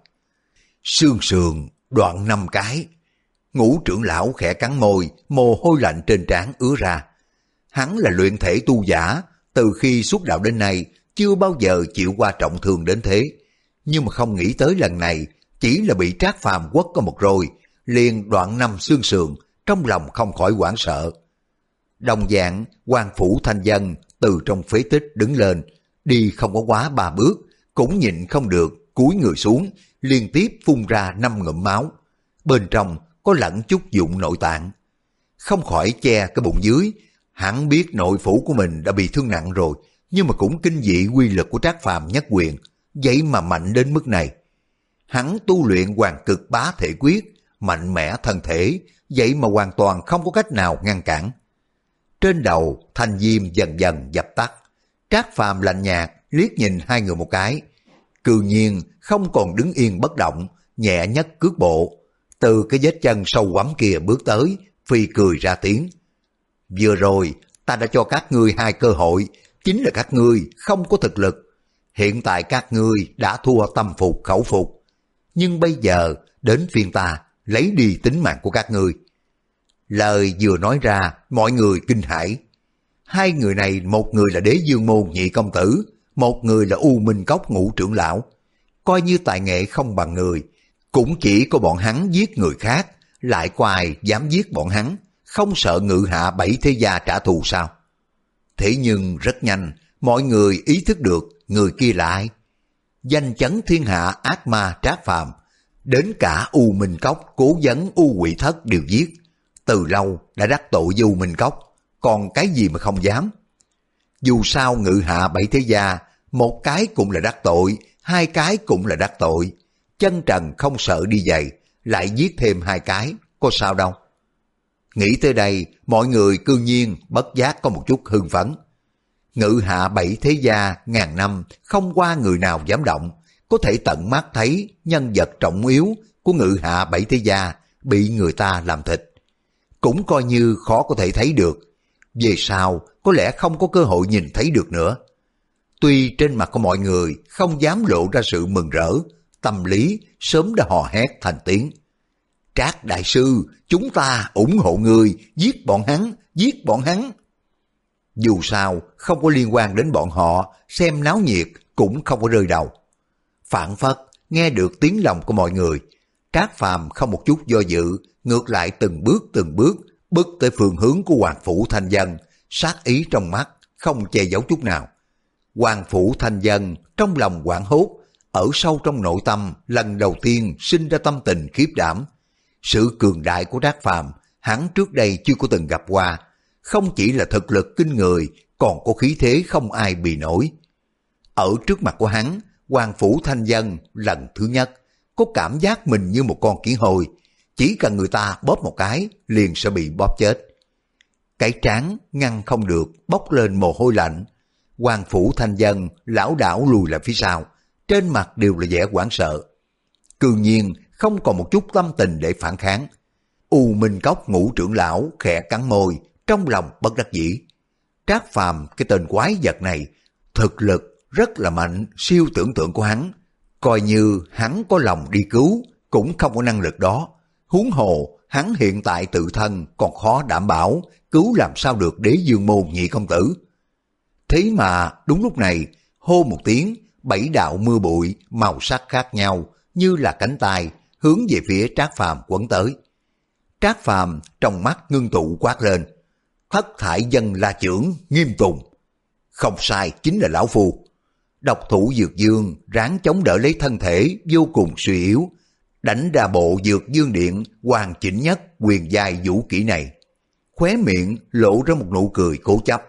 Xương sườn đoạn năm cái. Ngũ trưởng lão khẽ cắn môi, mồ hôi lạnh trên trán ứa ra. Hắn là luyện thể tu giả, từ khi xuất đạo đến nay chưa bao giờ chịu qua trọng thương đến thế. Nhưng mà không nghĩ tới lần này chỉ là bị Trác Phàm quất có một rồi, liền đoạn năm xương sườn, trong lòng không khỏi hoảng sợ. Đồng dạng, Hoàng Phủ Thanh Dân từ trong phế tích đứng lên, đi không có quá ba bước, cũng nhịn không được, cúi người xuống, liên tiếp phun ra năm ngụm máu. Bên trong có lẫn chút dụng nội tạng. Không khỏi che cái bụng dưới, hắn biết nội phủ của mình đã bị thương nặng rồi, nhưng mà cũng kinh dị quy lực của Trác Phàm nhất quyền, vậy mà mạnh đến mức này. Hắn tu luyện Hoàng Cực Bá Thể Quyết, mạnh mẽ thân thể, vậy mà hoàn toàn không có cách nào ngăn cản. Trên đầu, thanh diêm dần dần dập tắt. Trác Phàm lạnh nhạt liếc nhìn hai người một cái, cư nhiên không còn đứng yên bất động, nhẹ nhất cước bộ, từ cái vết chân sâu quắm kia bước tới, phi cười ra tiếng. Vừa rồi ta đã cho các ngươi hai cơ hội, chính là các ngươi không có thực lực. Hiện tại các ngươi đã thua tâm phục khẩu phục, nhưng bây giờ đến phiên ta lấy đi tính mạng của các ngươi. Lời vừa nói ra, mọi người kinh hãi. Hai người này, một người là Đế Dương Môn nhị công tử, một người là U Minh Cốc Ngũ trưởng lão. Coi như tài nghệ không bằng người, cũng chỉ có bọn hắn giết người khác, lại có ai dám giết bọn hắn, không sợ Ngự Hạ Bảy Thế Gia trả thù sao? Thế nhưng rất nhanh, mọi người ý thức được người kia là ai. Danh chấn thiên hạ ác ma Trác Phàm, đến cả U Minh Cốc cố vấn U Quỷ Thất đều giết. Từ lâu đã đắc tội với U Minh Cốc, còn cái gì mà không dám. Dù sao Ngự Hạ Bảy Thế Gia, một cái cũng là đắc tội, hai cái cũng là đắc tội. Chân trần không sợ đi giày, lại giết thêm hai cái, có sao đâu. Nghĩ tới đây, mọi người cư nhiên bất giác có một chút hưng phấn. Ngự Hạ Bảy Thế Gia ngàn năm không qua người nào dám động, có thể tận mắt thấy nhân vật trọng yếu của Ngự Hạ Bảy Thế Gia bị người ta làm thịt. Cũng coi như khó có thể thấy được, về sau có lẽ không có cơ hội nhìn thấy được nữa. Tuy trên mặt của mọi người không dám lộ ra sự mừng rỡ, tâm lý sớm đã hò hét thành tiếng. Trác đại sư, chúng ta ủng hộ người, giết bọn hắn, giết bọn hắn. Dù sao, không có liên quan đến bọn họ, xem náo nhiệt cũng không có rơi đầu. Phản phất, nghe được tiếng lòng của mọi người, Trác Phàm không một chút do dự, ngược lại từng bước từng bước, bước tới phương hướng của Hoàng Phủ Thanh Dân, sát ý trong mắt, không che giấu chút nào. Hoàng Phủ Thanh Dân trong lòng hoảng hốt, ở sâu trong nội tâm lần đầu tiên sinh ra tâm tình khiếp đảm. Sự cường đại của Trác Phàm hắn trước đây chưa có từng gặp qua, không chỉ là thực lực kinh người, còn có khí thế không ai bì nổi. Ở trước mặt của hắn, Hoàng Phủ Thanh Dân lần thứ nhất có cảm giác mình như một con kiến hồi, chỉ cần người ta bóp một cái liền sẽ bị bóp chết. Cái trán ngăn không được bốc lên mồ hôi lạnh. Hoàng Phủ Thanh Dân lảo đảo lùi lại phía sau, trên mặt đều là vẻ hoảng sợ. Cư nhiên không còn một chút tâm tình để phản kháng. U Minh Cốc Ngũ trưởng lão khẽ cắn môi, trong lòng bất đắc dĩ. Trác Phàm cái tên quái vật này, thực lực rất là mạnh, siêu tưởng tượng của hắn. Coi như hắn có lòng đi cứu, cũng không có năng lực đó. Huống hồ, hắn hiện tại tự thân còn khó đảm bảo, cứu làm sao được Đế Dương Môn nhị công tử. Thế mà đúng lúc này, hô một tiếng, bảy đạo mưa bụi màu sắc khác nhau như là cánh tay hướng về phía Trác Phàm quấn tới. Trác Phàm trong mắt ngưng tụ quát lên: Thất thải dân la trưởng Nghiêm Tùng. Không sai, chính là lão phu. Độc thủ Dược Dương ráng chống đỡ lấy thân thể vô cùng suy yếu, đánh ra bộ Dược Dương Điện hoàn chỉnh nhất quyền giai vũ kỹ này. Khóe miệng lộ ra một nụ cười cố chấp.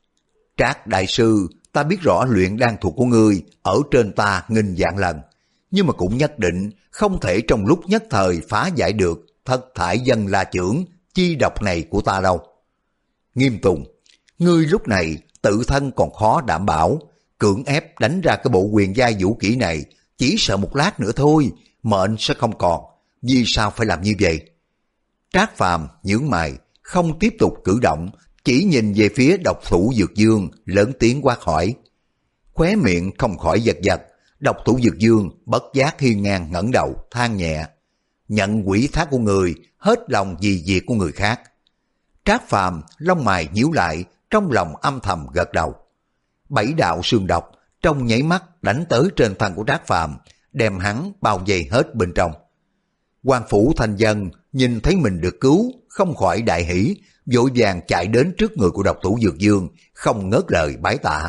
Trác đại sư, ta biết rõ luyện đan thuật của ngươi ở trên ta nghìn vạn lần, nhưng mà cũng nhất định không thể trong lúc nhất thời phá giải được thất thải dân la trưởng chi độc này của ta đâu. Nghiêm Tùng, ngươi lúc này tự thân còn khó đảm bảo, cưỡng ép đánh ra cái bộ quyền giai vũ kỹ này, chỉ sợ một lát nữa thôi, mệnh sẽ không còn, vì sao phải làm như vậy? Trác Phàm nhướng mày, không tiếp tục cử động, chỉ nhìn về phía độc thủ Dược Dương, lớn tiếng quát hỏi. Khóe miệng không khỏi giật giật, độc thủ Dược Dương bất giác hiên ngang ngẩng đầu, than nhẹ. Nhận quỷ thác của người, hết lòng vì việc của người khác. Trác Phàm lông mày nhíu lại, trong lòng âm thầm gật đầu. Bảy đạo sương độc trong nháy mắt đánh tới trên thân của Trác Phàm, đem hắn bao vây hết bên trong. Quan Phủ Thanh Dân nhìn thấy mình được cứu, không khỏi đại hỉ, vội vàng chạy đến trước người của độc thủ Dược Dương, không ngớt lời bái tạ.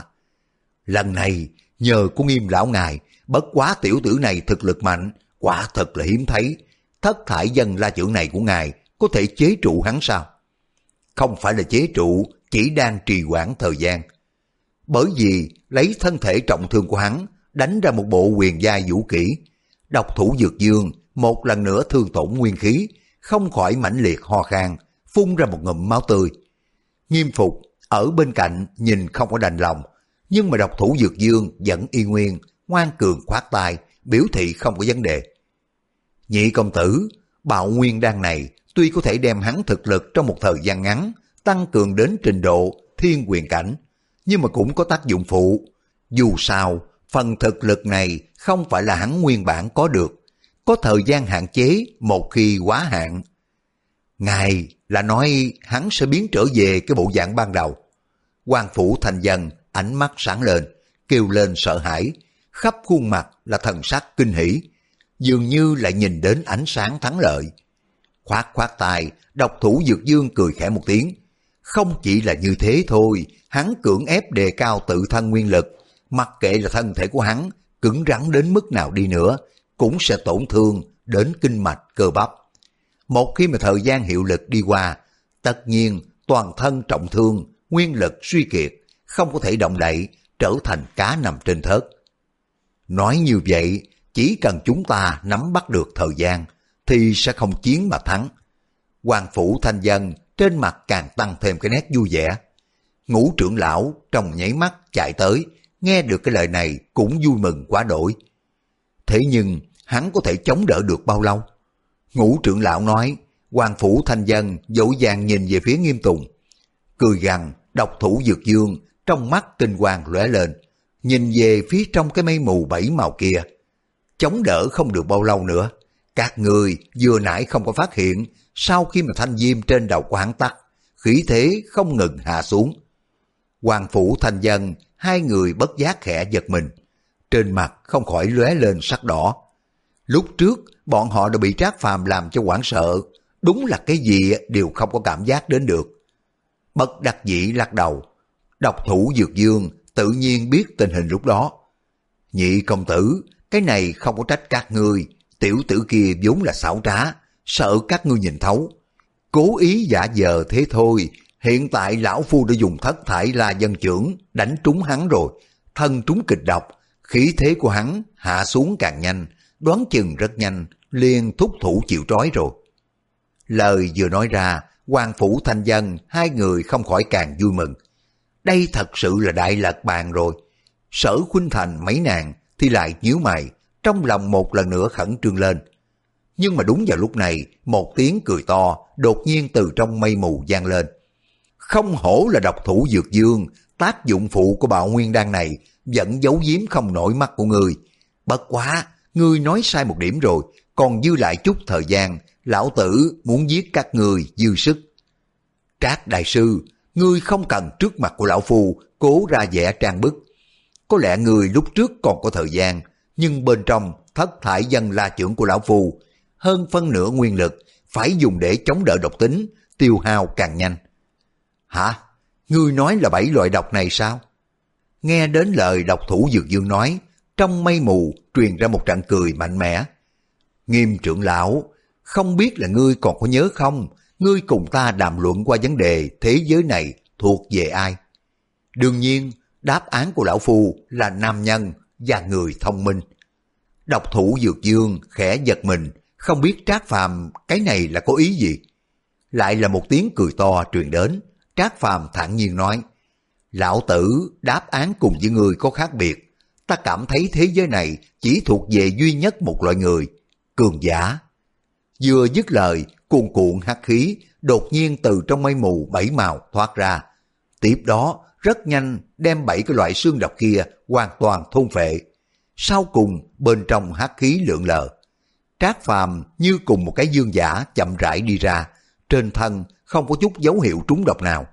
Lần này nhờ của Nghiêm lão ngài, bất quá tiểu tử này thực lực mạnh, quả thật là hiếm thấy. Thất thải dân la trưởng này của ngài có thể chế trụ hắn sao? Không phải là chế trụ, chỉ đang trì hoãn thời gian. Bởi vì lấy thân thể trọng thương của hắn đánh ra một bộ quyền giai vũ kỹ, độc thủ Dược Dương một lần nữa thương tổn nguyên khí, không khỏi mãnh liệt ho khan, phun ra một ngụm máu tươi. Nghiêm Phục ở bên cạnh nhìn không có đành lòng, nhưng mà độc thủ Dược Dương vẫn y nguyên, ngoan cường khoát tay, biểu thị không có vấn đề. Nhị công tử, bạo nguyên đan này tuy có thể đem hắn thực lực trong một thời gian ngắn tăng cường đến trình độ thiên quyền cảnh, nhưng mà cũng có tác dụng phụ. Dù sao, phần thực lực này không phải là hắn nguyên bản có được, có thời gian hạn chế, một khi quá hạn. Ngài là nói hắn sẽ biến trở về cái bộ dạng ban đầu. Quan Phủ Thanh Dân ánh mắt sáng lên, kêu lên sợ hãi, khắp khuôn mặt là thần sắc kinh hỉ, dường như lại nhìn đến ánh sáng thắng lợi. Khoát khoát tay, độc thủ Dược Dương cười khẽ một tiếng. Không chỉ là như thế thôi, hắn cưỡng ép đề cao tự thân nguyên lực, mặc kệ là thân thể của hắn cứng rắn đến mức nào đi nữa, cũng sẽ tổn thương đến kinh mạch cơ bắp. Một khi mà thời gian hiệu lực đi qua, tất nhiên toàn thân trọng thương, nguyên lực suy kiệt, không có thể động đậy, trở thành cá nằm trên thớt. Nói như vậy, chỉ cần chúng ta nắm bắt được thời gian, thì sẽ không chiến mà thắng. Quan Phủ Thanh Dân trên mặt càng tăng thêm cái nét vui vẻ. Ngũ trưởng lão trong nháy mắt chạy tới, nghe được cái lời này cũng vui mừng quá đổi. Thế nhưng hắn có thể chống đỡ được bao lâu? Ngũ trưởng lão nói. Quan Phủ Thanh Dân dỗ dàng nhìn về phía Nghiêm Tùng, cười gằn. Độc thủ Dược Dương trong mắt tinh quang lóe lên, nhìn về phía trong cái mây mù bảy màu kia. Chống đỡ không được bao lâu nữa. Các người vừa nãy không có phát hiện, sau khi mà thanh diêm trên đầu của hắn tắt, khí thế không ngừng hạ xuống. Quan Phủ Thanh Dân, hai người bất giác khẽ giật mình, trên mặt không khỏi lóe lên sắc đỏ. Lúc trước bọn họ đã bị Trác Phàm làm cho hoảng sợ, đúng là cái gì đều không có cảm giác đến được. Bất đắc dĩ lắc đầu. Độc thủ Dược Dương tự nhiên biết tình hình lúc đó. Nhị công tử, cái này không có trách các ngươi, tiểu tử kia vốn là xảo trá, sợ các ngươi nhìn thấu, cố ý giả vờ thế thôi. Hiện tại lão phu đã dùng thất thải la dân trưởng đánh trúng hắn rồi, thân trúng kịch độc, khí thế của hắn hạ xuống càng nhanh, đoán chừng rất nhanh liền thúc thủ chịu trói rồi. Lời vừa nói ra, Quan Phủ Thanh Dân hai người không khỏi càng vui mừng. Đây thật sự là đại lật bàn rồi. Sở Khuynh Thành mấy nàng thì lại nhíu mày, trong lòng một lần nữa khẩn trương lên. Nhưng mà đúng vào lúc này, một tiếng cười to đột nhiên từ trong mây mù vang lên. Không hổ là độc thủ Dược Dương, tác dụng phụ của bạo nguyên đan này vẫn giấu giếm không nổi mắt của ngươi. Bất quá, ngươi nói sai một điểm rồi, còn dư lại chút thời gian, lão tử muốn giết các người dư sức. Trác đại sư, ngươi không cần trước mặt của lão phu cố ra vẻ trang bức. Có lẽ ngươi lúc trước còn có thời gian, nhưng bên trong thất thải dân la trưởng của lão phu, hơn phân nửa nguyên lực phải dùng để chống đỡ độc tính, tiêu hao càng nhanh. Hả? Ngươi nói là bảy loại độc này sao? Nghe đến lời độc thủ Dược Dương nói, trong mây mù truyền ra một trận cười mạnh mẽ. Nghiêm trưởng lão, không biết là ngươi còn có nhớ không, ngươi cùng ta đàm luận qua vấn đề thế giới này thuộc về ai? Đương nhiên, đáp án của lão phu là nam nhân và người thông minh. Độc thủ Dược Dương khẽ giật mình, không biết Trác Phàm cái này là có ý gì. Lại là một tiếng cười to truyền đến, Trác Phàm thản nhiên nói, lão tử đáp án cùng với người có khác biệt, ta cảm thấy thế giới này chỉ thuộc về duy nhất một loại người, cường giả. Vừa dứt lời, cuồn cuộn hắc khí đột nhiên từ trong mây mù bảy màu thoát ra. Tiếp đó, rất nhanh đem bảy cái loại xương độc kia hoàn toàn thôn phệ. Sau cùng, bên trong hắc khí lượn lờ, Trác Phàm như cùng một cái dương giả chậm rãi đi ra, trên thân không có chút dấu hiệu trúng độc nào.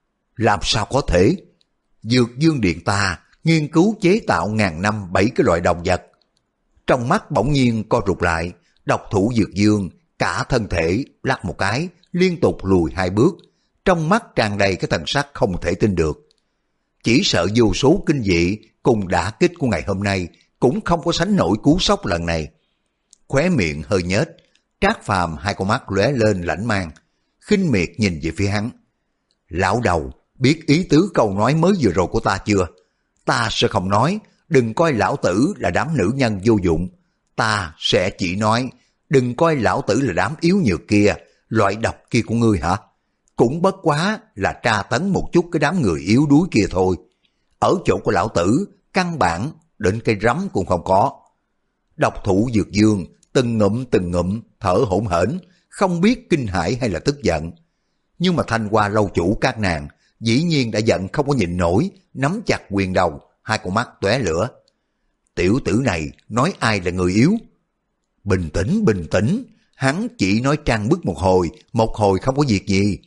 Làm sao có thể? Dược Dương Điện ta nghiên cứu chế tạo ngàn năm bảy cái loại độc vật. Trong mắt bỗng nhiên co rụt lại, độc thủ Dược Dương cả thân thể lắc một cái, liên tục lùi hai bước, trong mắt tràn đầy cái thần sắc không thể tin được. Chỉ sợ vô số kinh dị cùng đả kích của ngày hôm nay cũng không có sánh nổi cú sốc lần này. Khóe miệng hơi nhếch, Trác Phàm hai con mắt lóe lên lãnh mang, khinh miệt nhìn về phía hắn. Lão đầu, biết ý tứ câu nói mới vừa rồi của ta chưa? Ta sẽ không nói, đừng coi lão tử là đám nữ nhân vô dụng. Ta sẽ chỉ nói, đừng coi lão tử là đám yếu nhược kia, loại độc kia của ngươi hả? Cũng bất quá là tra tấn một chút cái đám người yếu đuối kia thôi. Ở chỗ của lão tử, căn bản đến cây rắm cũng không có. Độc thủ Dược Dương từng ngụm từng ngụm thở hổn hển, không biết kinh hãi hay là tức giận. Nhưng mà Thanh Hoa lâu chủ các nàng dĩ nhiên đã giận không có nhịn nổi, nắm chặt quyền đầu, hai con mắt tóe lửa. Tiểu tử này nói ai là người yếu? Bình tĩnh, bình tĩnh, hắn chỉ nói trang bức một hồi, một hồi không có việc gì.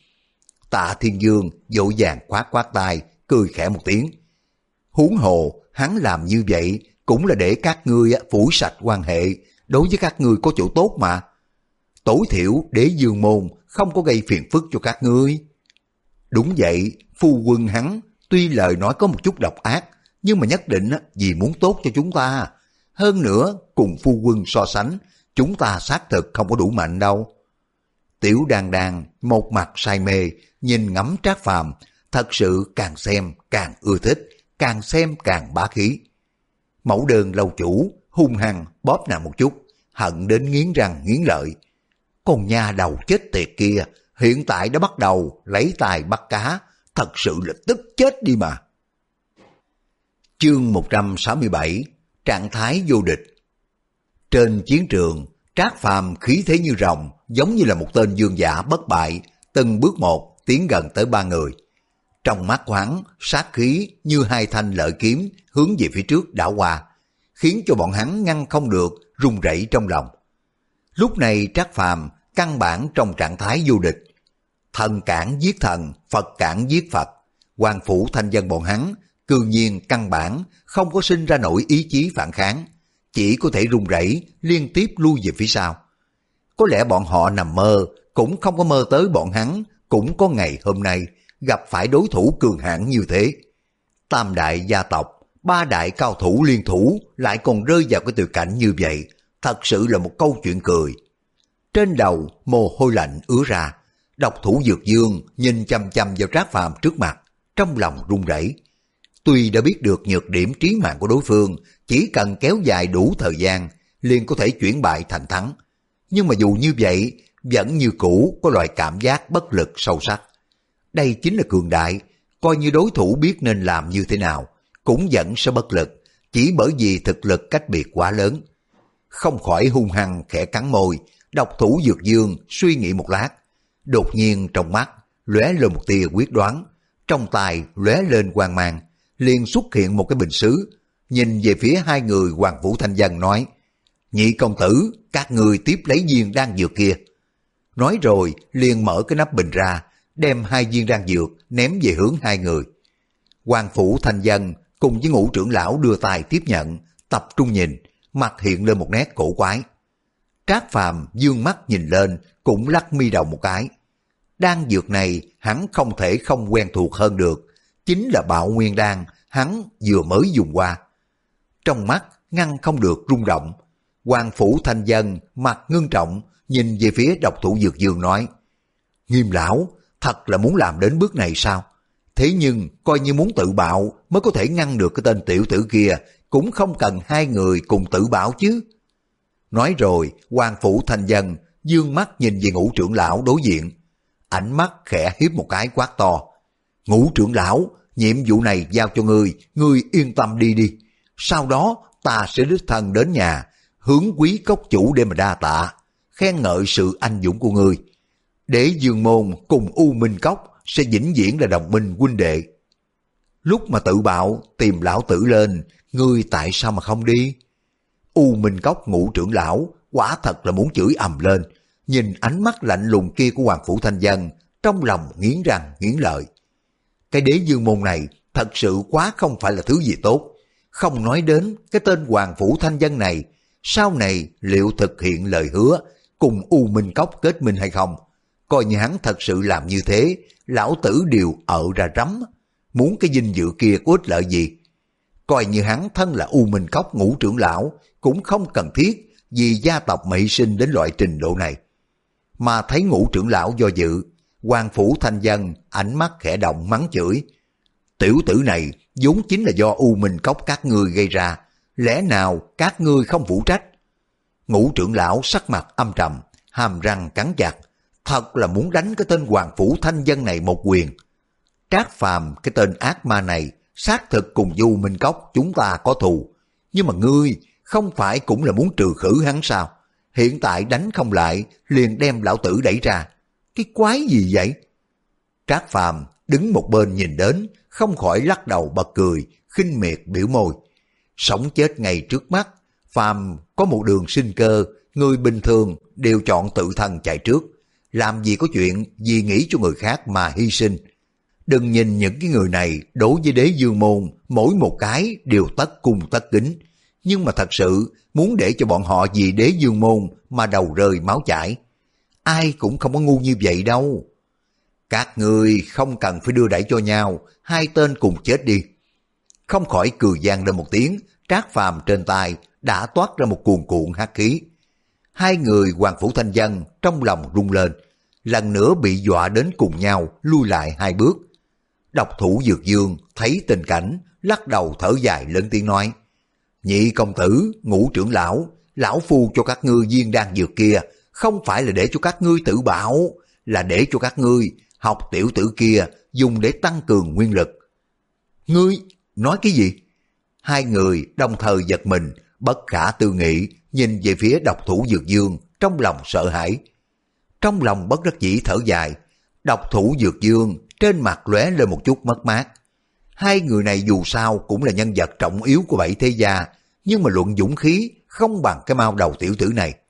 Tạ Thiên Dương vội vàng khoát khoát tay, cười khẽ một tiếng. Huống hồ, hắn làm như vậy cũng là để các ngươi phủi sạch quan hệ, đối với các ngươi có chỗ tốt mà. Tối thiểu Đế Dương môn không có gây phiền phức cho các ngươi. Đúng vậy, phu quân hắn tuy lời nói có một chút độc ác, nhưng mà nhất định vì muốn tốt cho chúng ta. Hơn nữa, cùng phu quân so sánh, chúng ta xác thực không có đủ mạnh đâu. Tiểu Đan Đan một mặt say mê, nhìn ngắm Trác Phàm, thật sự càng xem càng ưa thích, càng xem càng bá khí. Mẫu Đơn lâu chủ hung hăng bóp nàng một chút, hận đến nghiến răng nghiến lợi. Con nha đầu chết tiệt kia hiện tại đã bắt đầu lấy tài bắt cá, thật sự là tức chết đi mà. Chương một trăm sáu mươi bảy, trạng thái vô địch. Trên chiến trường, Trác Phàm khí thế như rồng, giống như là một tên vương giả bất bại, từng bước một tiến gần tới ba người. Trong mắt hắn, sát khí như hai thanh lợi kiếm hướng về phía trước đảo qua, khiến cho bọn hắn ngăn không được, run rẩy trong lòng. Lúc này Trác Phàm căn bản trong trạng thái vô địch. Thần cản giết thần, Phật cản giết Phật. Hoàng phủ thanh dân bọn hắn cư nhiên căn bản không có sinh ra nổi ý chí phản kháng, chỉ có thể run rẩy liên tiếp lui về phía sau. Có lẽ bọn họ nằm mơ cũng không có mơ tới bọn hắn cũng có ngày hôm nay gặp phải đối thủ cường hãn như thế. Tam đại gia tộc, ba đại cao thủ liên thủ lại còn rơi vào cái tuyệt cảnh như vậy, thật sự là một câu chuyện cười. Trên đầu mồ hôi lạnh ứa ra, độc thủ Dược Dương nhìn chăm chăm vào Trác Phàm trước mặt, trong lòng run rẩy. Tuy đã biết được nhược điểm trí mạng của đối phương, chỉ cần kéo dài đủ thời gian liền có thể chuyển bại thành thắng, nhưng mà dù như vậy vẫn như cũ có loại cảm giác bất lực sâu sắc. Đây chính là cường đại, coi như đối thủ biết nên làm như thế nào cũng vẫn sẽ bất lực, chỉ bởi vì thực lực cách biệt quá lớn. Không khỏi hung hăng khẽ cắn môi, độc thủ Dược Dương suy nghĩ một lát, đột nhiên trong mắt lóe lên một tia quyết đoán, trong tay lóe lên quang mang, liền xuất hiện một cái bình sứ, nhìn về phía hai người Hoàng Vũ Thanh Dân nói: Nhị công tử, các người tiếp lấy viên đan dược kia. Nói rồi liền mở cái nắp bình ra, đem hai viên đan dược ném về hướng hai người. Hoàng Phủ Thanh Dân cùng với Ngũ trưởng lão đưa tay tiếp nhận, tập trung nhìn, mặt hiện lên một nét cổ quái. Trác Phàm dương mắt nhìn lên, cũng lắc mi đầu một cái. Đan dược này hắn không thể không quen thuộc hơn được, chính là Bạo Nguyên Đan hắn vừa mới dùng qua. Trong mắt ngăn không được rung động. Hoàng Phủ Thanh Dân mặt ngưng trọng nhìn về phía độc thủ Dược Dương nói: Nghiêm lão, thật là muốn làm đến bước này sao? Thế nhưng coi như muốn tự bạo mới có thể ngăn được cái tên tiểu tử kia, cũng không cần hai người cùng tự bạo chứ. Nói rồi, Hoàng Phủ Thanh Dân dương mắt nhìn về Ngũ trưởng lão đối diện, ánh mắt khẽ hiếp một cái quát to: Ngũ trưởng lão, nhiệm vụ này giao cho ngươi, ngươi yên tâm đi đi. Sau đó ta sẽ đích thân đến nhà, hướng Quý cốc chủ để mà đa tạ, khen ngợi sự anh dũng của ngươi. Để Dương môn cùng U Minh Cốc sẽ vĩnh viễn là đồng minh huynh đệ. Lúc mà tự bạo tìm lão tử lên, ngươi tại sao mà không đi? U Minh Cốc Ngũ trưởng lão quả thật là muốn chửi ầm lên, nhìn ánh mắt lạnh lùng kia của Hoàng Phủ Thanh Dân, trong lòng nghiến răng nghiến lợi. Cái Đế Dương môn này thật sự quá không phải là thứ gì tốt. Không nói đến cái tên Hoàng Phủ Thanh Dân này, sau này liệu thực hiện lời hứa cùng U Minh Cốc kết minh hay không? Coi như hắn thật sự làm như thế, lão tử đều ở ra rắm. Muốn cái dinh dự kia có ích lợi gì? Coi như hắn thân là U Minh Cốc Ngũ trưởng lão, cũng không cần thiết vì gia tộc mà hy sinh đến loại trình độ này. Mà thấy Ngũ trưởng lão do dự, Hoàng Phủ Thanh Dân ánh mắt khẽ động mắng chửi: Tiểu tử này vốn chính là do U Minh Cốc các ngươi gây ra, lẽ nào các ngươi không phụ trách? Ngũ trưởng lão sắc mặt âm trầm, hàm răng cắn chặt, thật là muốn đánh cái tên Hoàng Phủ Thanh Dân này một quyền. Trác Phàm cái tên ác ma này xác thực cùng U Minh Cốc chúng ta có thù, nhưng mà ngươi không phải cũng là muốn trừ khử hắn sao? Hiện tại đánh không lại liền đem lão tử đẩy ra, cái quái gì vậy? Trác Phàm đứng một bên nhìn đến, không khỏi lắc đầu bật cười, khinh miệt biểu môi. Sống chết ngay trước mắt, Phàm có một đường sinh cơ, người bình thường đều chọn tự thân chạy trước, làm gì có chuyện vì nghĩ cho người khác mà hy sinh. Đừng nhìn những cái người này đối với Đế Dương môn mỗi một cái đều tất cung tất kính, nhưng mà thật sự muốn để cho bọn họ vì Đế Dương môn mà đầu rơi máu chảy, ai cũng không có ngu như vậy đâu. Các ngươi không cần phải đưa đẩy cho nhau, hai tên cùng chết đi. Không khỏi cười vang lên một tiếng, Trác Phàm trên tay đã toát ra một cuồn cuộn hắc khí. Hai người Hoàng Phủ Thanh Dân trong lòng rung lên, lần nữa bị dọa đến cùng nhau lui lại hai bước. Độc thủ Dược Dương thấy tình cảnh, lắc đầu thở dài lớn tiếng nói: Nhị công tử, Ngũ trưởng lão, lão phu cho các ngươi viên đan dược kia không phải là để cho các ngươi tự bạo, là để cho các ngươi học tiểu tử kia dùng để tăng cường nguyên lực. Ngươi nói cái gì? Hai người đồng thời giật mình, bất khả tư nghị nhìn về phía độc thủ Dược Dương, trong lòng sợ hãi. Trong lòng bất đắc dĩ thở dài, độc thủ Dược Dương trên mặt lóe lên một chút mất mát. Hai người này dù sao cũng là nhân vật trọng yếu của bảy thế gia, nhưng mà luận dũng khí không bằng cái mao đầu tiểu tử này.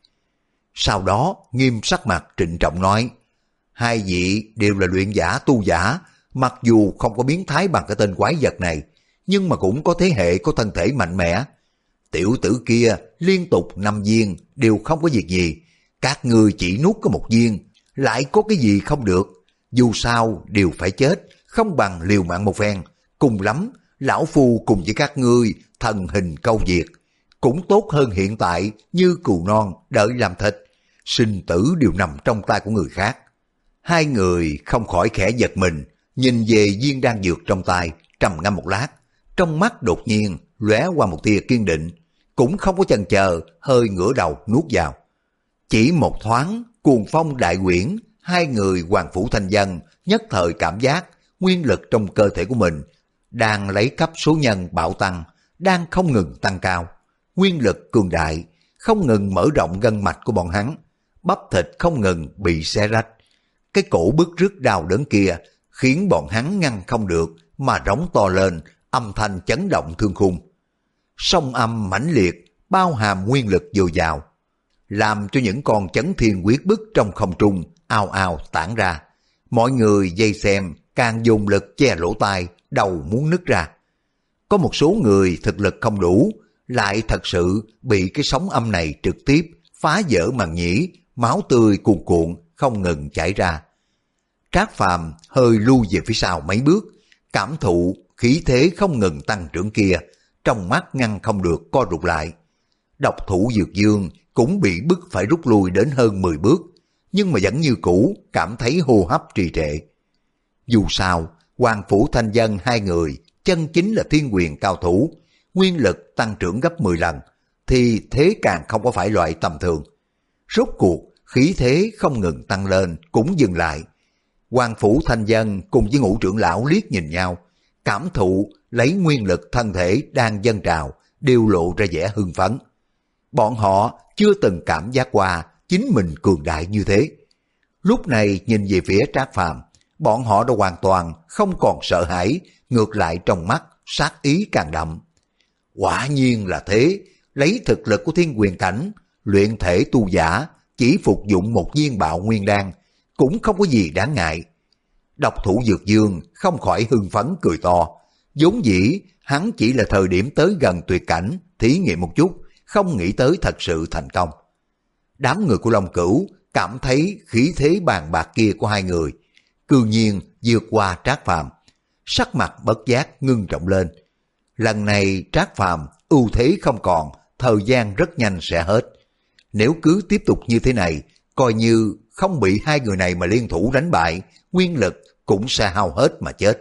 Sau đó nghiêm sắc mặt trịnh trọng nói: Hai vị đều là luyện giả tu giả, mặc dù không có biến thái bằng cái tên quái vật này, nhưng mà cũng có thế hệ có thân thể mạnh mẽ. Tiểu tử kia liên tục năm viên đều không có việc gì, các ngươi chỉ nuốt có một viên, lại có cái gì không được? Dù sao đều phải chết, không bằng liều mạng một phen. Cùng lắm, lão phu cùng với các ngươi thần hình câu diệt, cũng tốt hơn hiện tại như cừu non đợi làm thịt, sinh tử đều nằm trong tay của người khác. Hai người không khỏi khẽ giật mình, nhìn về viên đan dược trong tay, trầm ngâm một lát, trong mắt đột nhiên lóe qua một tia kiên định, cũng không có chần chờ, hơi ngửa đầu nuốt vào. Chỉ một thoáng, cuồng phong đại quyển, hai người Hoàng Phủ Thanh Dân nhất thời cảm giác nguyên lực trong cơ thể của mình đang lấy cấp số nhân bạo tăng, đang không ngừng tăng cao. Nguyên lực cường đại, không ngừng mở rộng gân mạch của bọn hắn, bắp thịt không ngừng bị xé rách. Cái cổ bứt rứt đau đớn kia khiến bọn hắn ngăn không được mà rống to lên, âm thanh chấn động thương khung. Sóng âm mãnh liệt, bao hàm nguyên lực dồi dào, làm cho những con chấn thiên quyết bức trong không trung ào ào tản ra. Mọi người dây xem càng dùng lực che lỗ tai, đầu muốn nứt ra. Có một số người thực lực không đủ, lại thật sự bị cái sóng âm này trực tiếp phá vỡ màng nhĩ, máu tươi cuồn cuộn không ngừng chảy ra. Trác Phàm hơi lui về phía sau mấy bước, cảm thụ khí thế không ngừng tăng trưởng kia, trong mắt ngăn không được co rụt lại. Độc thủ Dược Dương cũng bị bức phải rút lui đến hơn mười bước, nhưng mà vẫn như cũ cảm thấy hô hấp trì trệ. Dù sao, Hoàng Phủ Thanh Dân hai người chân chính là thiên quyền cao thủ, nguyên lực tăng trưởng gấp mười lần, thì thế càng không có phải loại tầm thường. Rốt cuộc, khí thế không ngừng tăng lên cũng dừng lại. Hoàng Phủ Thanh Dân cùng với Ngũ trưởng lão liếc nhìn nhau, cảm thụ lấy nguyên lực thân thể đang dâng trào, đều lộ ra vẻ hưng phấn. Bọn họ chưa từng cảm giác qua chính mình cường đại như thế. Lúc này nhìn về phía Trác Phàm, bọn họ đã hoàn toàn không còn sợ hãi, ngược lại trong mắt sát ý càng đậm. Quả nhiên là thế, lấy thực lực của thiên quyền cảnh, luyện thể tu giả, chỉ phục dụng một viên bạo nguyên đan, cũng không có gì đáng ngại. Độc thủ Dược Dương không khỏi hưng phấn cười to, vốn dĩ hắn chỉ là thời điểm tới gần tuyệt cảnh, thí nghiệm một chút, không nghĩ tới thật sự thành công. Đám người của Long Cửu cảm thấy khí thế bàn bạc kia của hai người, cư nhiên vượt qua Trác Phàm, sắc mặt bất giác ngưng trọng lên. Lần này Trác Phàm ưu thế không còn, thời gian rất nhanh sẽ hết. Nếu cứ tiếp tục như thế này, coi như không bị hai người này mà liên thủ đánh bại, nguyên lực cũng sẽ hao hết mà chết.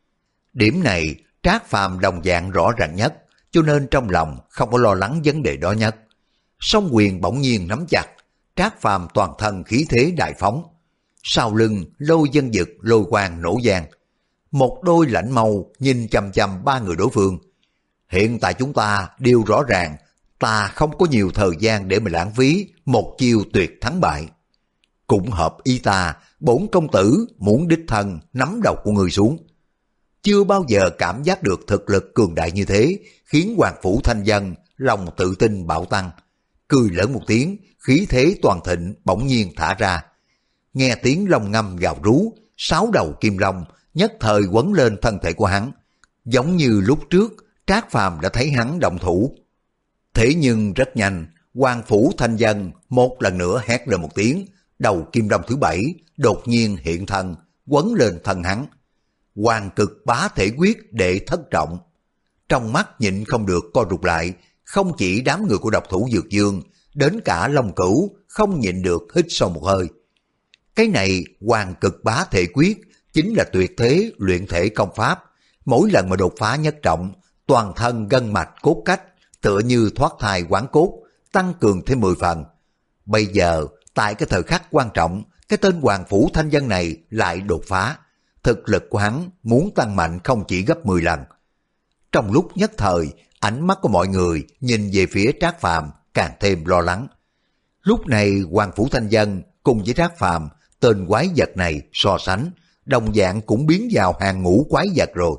Điểm này Trác Phàm đồng dạng rõ ràng nhất, cho nên trong lòng không có lo lắng vấn đề đó nhất. Song quyền bỗng nhiên nắm chặt, Trác Phàm toàn thân khí thế đại phóng. Sau lưng lôi dân dực lôi quang nổ vang. Một đôi lãnh mâu nhìn chằm chằm ba người đối phương. Hiện tại chúng ta đều rõ ràng, ta không có nhiều thời gian để mà lãng phí một chiêu tuyệt thắng bại. Cũng hợp ý ta, bổn công tử muốn đích thân nắm đầu của người xuống. Chưa bao giờ cảm giác được thực lực cường đại như thế, khiến Hoàng Phủ Thanh Dân lòng tự tin bạo tăng. Cười lớn một tiếng, khí thế toàn thịnh bỗng nhiên thả ra. Nghe tiếng long ngâm gào rú, sáu đầu kim long nhất thời quấn lên thân thể của hắn. Giống như lúc trước, Trác Phàm đã thấy hắn động thủ. Thế nhưng rất nhanh, Hoàng Phủ Thanh Dân một lần nữa hét lên một tiếng, đầu kim long thứ bảy đột nhiên hiện thân, quấn lên thân hắn. Hoàng cực bá thể quyết đệ thất trọng. Trong mắt nhịn không được co rụt lại, không chỉ đám người của độc thủ Dược Dương, đến cả Long Cửu không nhịn được hít sâu một hơi. Cái này Hoàng cực bá thể quyết chính là tuyệt thế luyện thể công pháp, mỗi lần mà đột phá nhất trọng, toàn thân gân mạch cốt cách tựa như thoát thai quán cốt, tăng cường thêm mười phần. Bây giờ tại cái thời khắc quan trọng, cái tên Hoàng Phủ Thanh Dân này lại đột phá, thực lực của hắn muốn tăng mạnh không chỉ gấp mười lần. Trong lúc nhất thời, ánh mắt của mọi người nhìn về phía Trác Phàm càng thêm lo lắng. Lúc này Hoàng Phủ Thanh Dân cùng với Trác Phàm, tên quái vật này so sánh, đồng dạng cũng biến vào hàng ngũ quái vật rồi.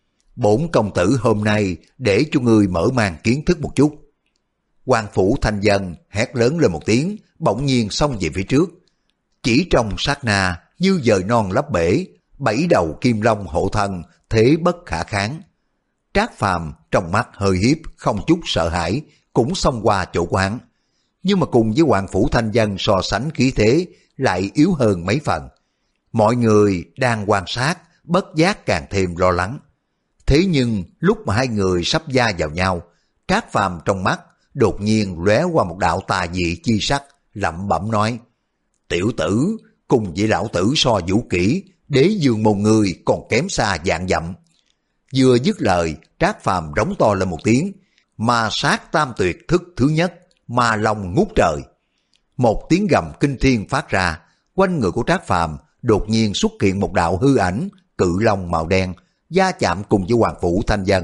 Bổn công tử hôm nay để cho ngươi mở mang kiến thức một chút. Hoàng Phủ Thanh Dân hét lớn lên một tiếng, bỗng nhiên xông về phía trước. Chỉ trong sát na, như dời non lấp bể, bảy đầu kim long hộ thân, thế bất khả kháng. Trác Phàm trong mắt hơi hiếp, không chút sợ hãi, cũng xông qua chỗ của hắn. Nhưng mà cùng với Hoàng Phủ Thanh Dân so sánh khí thế, lại yếu hơn mấy phần. Mọi người đang quan sát, bất giác càng thêm lo lắng. Thế nhưng lúc mà hai người sắp va vào nhau, Trác Phàm trong mắt đột nhiên lóe qua một đạo tà dị chi sắc, lẩm bẩm nói: tiểu tử, cùng với lão tử so vũ kỹ, đế dương môn người còn kém xa vạn dặm. Vừa dứt lời, Trác Phàm rống to lên một tiếng, ma sát tam tuyệt thức thứ nhất, ma long ngút trời. Một tiếng gầm kinh thiên phát ra, quanh người của Trác Phàm đột nhiên xuất hiện một đạo hư ảnh cự long màu đen, va chạm cùng với Hoàng Phủ Thanh Dân.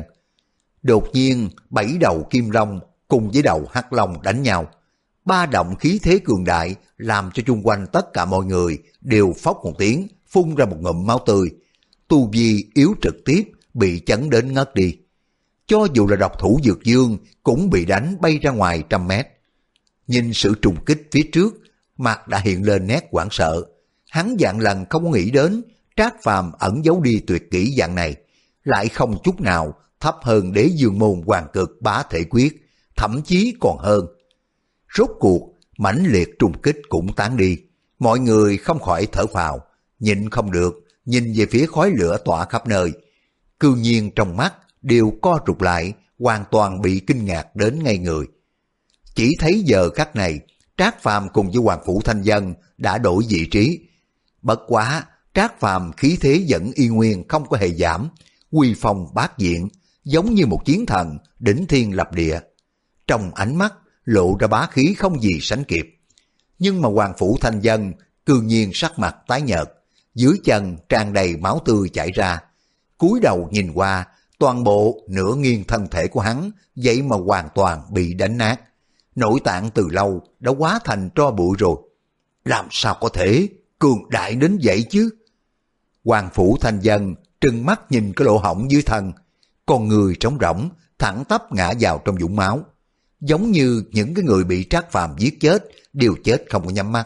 Đột nhiên bảy đầu kim long cùng với đầu hắc long đánh nhau, ba động khí thế cường đại làm cho chung quanh tất cả mọi người đều phốc một tiếng, phun ra một ngụm máu tươi. Tu vi yếu trực tiếp bị chấn đến ngất đi. Cho dù là độc thủ Dược Dương cũng bị đánh bay ra ngoài trăm mét. Nhìn sự trùng kích phía trước, mặt đã hiện lên nét hoảng sợ. Hắn vạn lần không có nghĩ đến Trác Phàm ẩn giấu đi tuyệt kỹ dạng này, lại không chút nào thấp hơn Đế Dương môn Hoàng Cực Bá Thể Quyết, thậm chí còn hơn. Rốt cuộc, mãnh liệt trùng kích cũng tán đi, mọi người không khỏi thở phào, nhịn không được, nhìn về phía khói lửa tỏa khắp nơi. Cư nhiên trong mắt đều co rụt lại, hoàn toàn bị kinh ngạc đến ngay người. Chỉ thấy giờ khắc này, Trác Phàm cùng với Hoàng Phủ Thanh Dân đã đổi vị trí. Bất quá, Trác Phàm khí thế vẫn y nguyên không có hề giảm, uy phong bát diện, giống như một chiến thần đỉnh thiên lập địa. Trong ánh mắt lộ ra bá khí không gì sánh kịp. Nhưng mà Hoàng Phủ Thanh Dân cư nhiên sắc mặt tái nhợt, dưới chân tràn đầy máu tươi chảy ra. Cúi đầu nhìn qua, toàn bộ nửa nghiêng thân thể của hắn vậy mà hoàn toàn bị đánh nát. Nội tạng từ lâu đã hóa thành tro bụi rồi. Làm sao có thể cường đại đến vậy chứ? Hoàng Phủ Thanh Dân trừng mắt nhìn cái lỗ hổng dưới thân, con người trống rỗng thẳng tắp ngã vào trong vũng máu, giống như những cái người bị Trác Phàm giết chết đều chết không có nhắm mắt.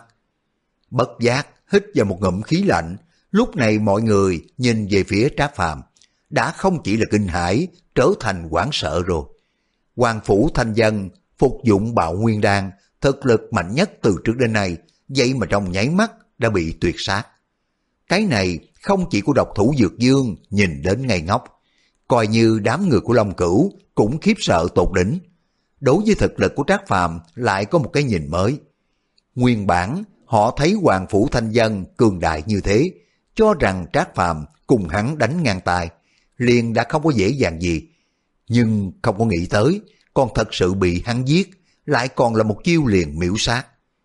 Bất giác hít vào một ngụm khí lạnh, lúc này mọi người nhìn về phía Trác Phàm đã không chỉ là kinh hãi, trở thành hoảng sợ rồi. Hoàng Phủ Thanh Dân phục dụng Bạo Nguyên Đan, thực lực mạnh nhất từ trước đến nay, vậy mà trong nháy mắt đã bị tuyệt sát. Cái này không chỉ của độc thủ Dược Dương nhìn đến ngây ngốc, coi như đám người của Long Cửu cũng khiếp sợ tột đỉnh. Đối với thực lực của Trác Phàm lại có một cái nhìn mới. Nguyên bản họ thấy Hoàng Phủ Thanh Dân cường đại như thế, cho rằng Trác Phàm cùng hắn đánh ngang tài, liền đã không có dễ dàng gì. Nhưng không có nghĩ tới, còn thật sự bị hắn giết, lại còn là một chiêu liền miễu sát.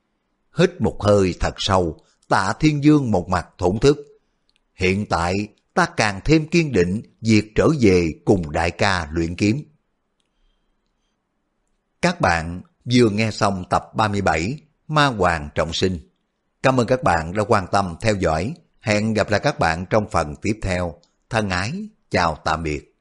Hít một hơi thật sâu, Tạ Thiên Dương một mặt thổn thức. Hiện tại ta càng thêm kiên định việc trở về cùng đại ca luyện kiếm. Các bạn vừa nghe xong tập ba mươi bảy Ma Hoàng Trọng Sinh. Cảm ơn các bạn đã quan tâm theo dõi. Hẹn gặp lại các bạn trong phần tiếp theo. Thân ái, chào tạm biệt.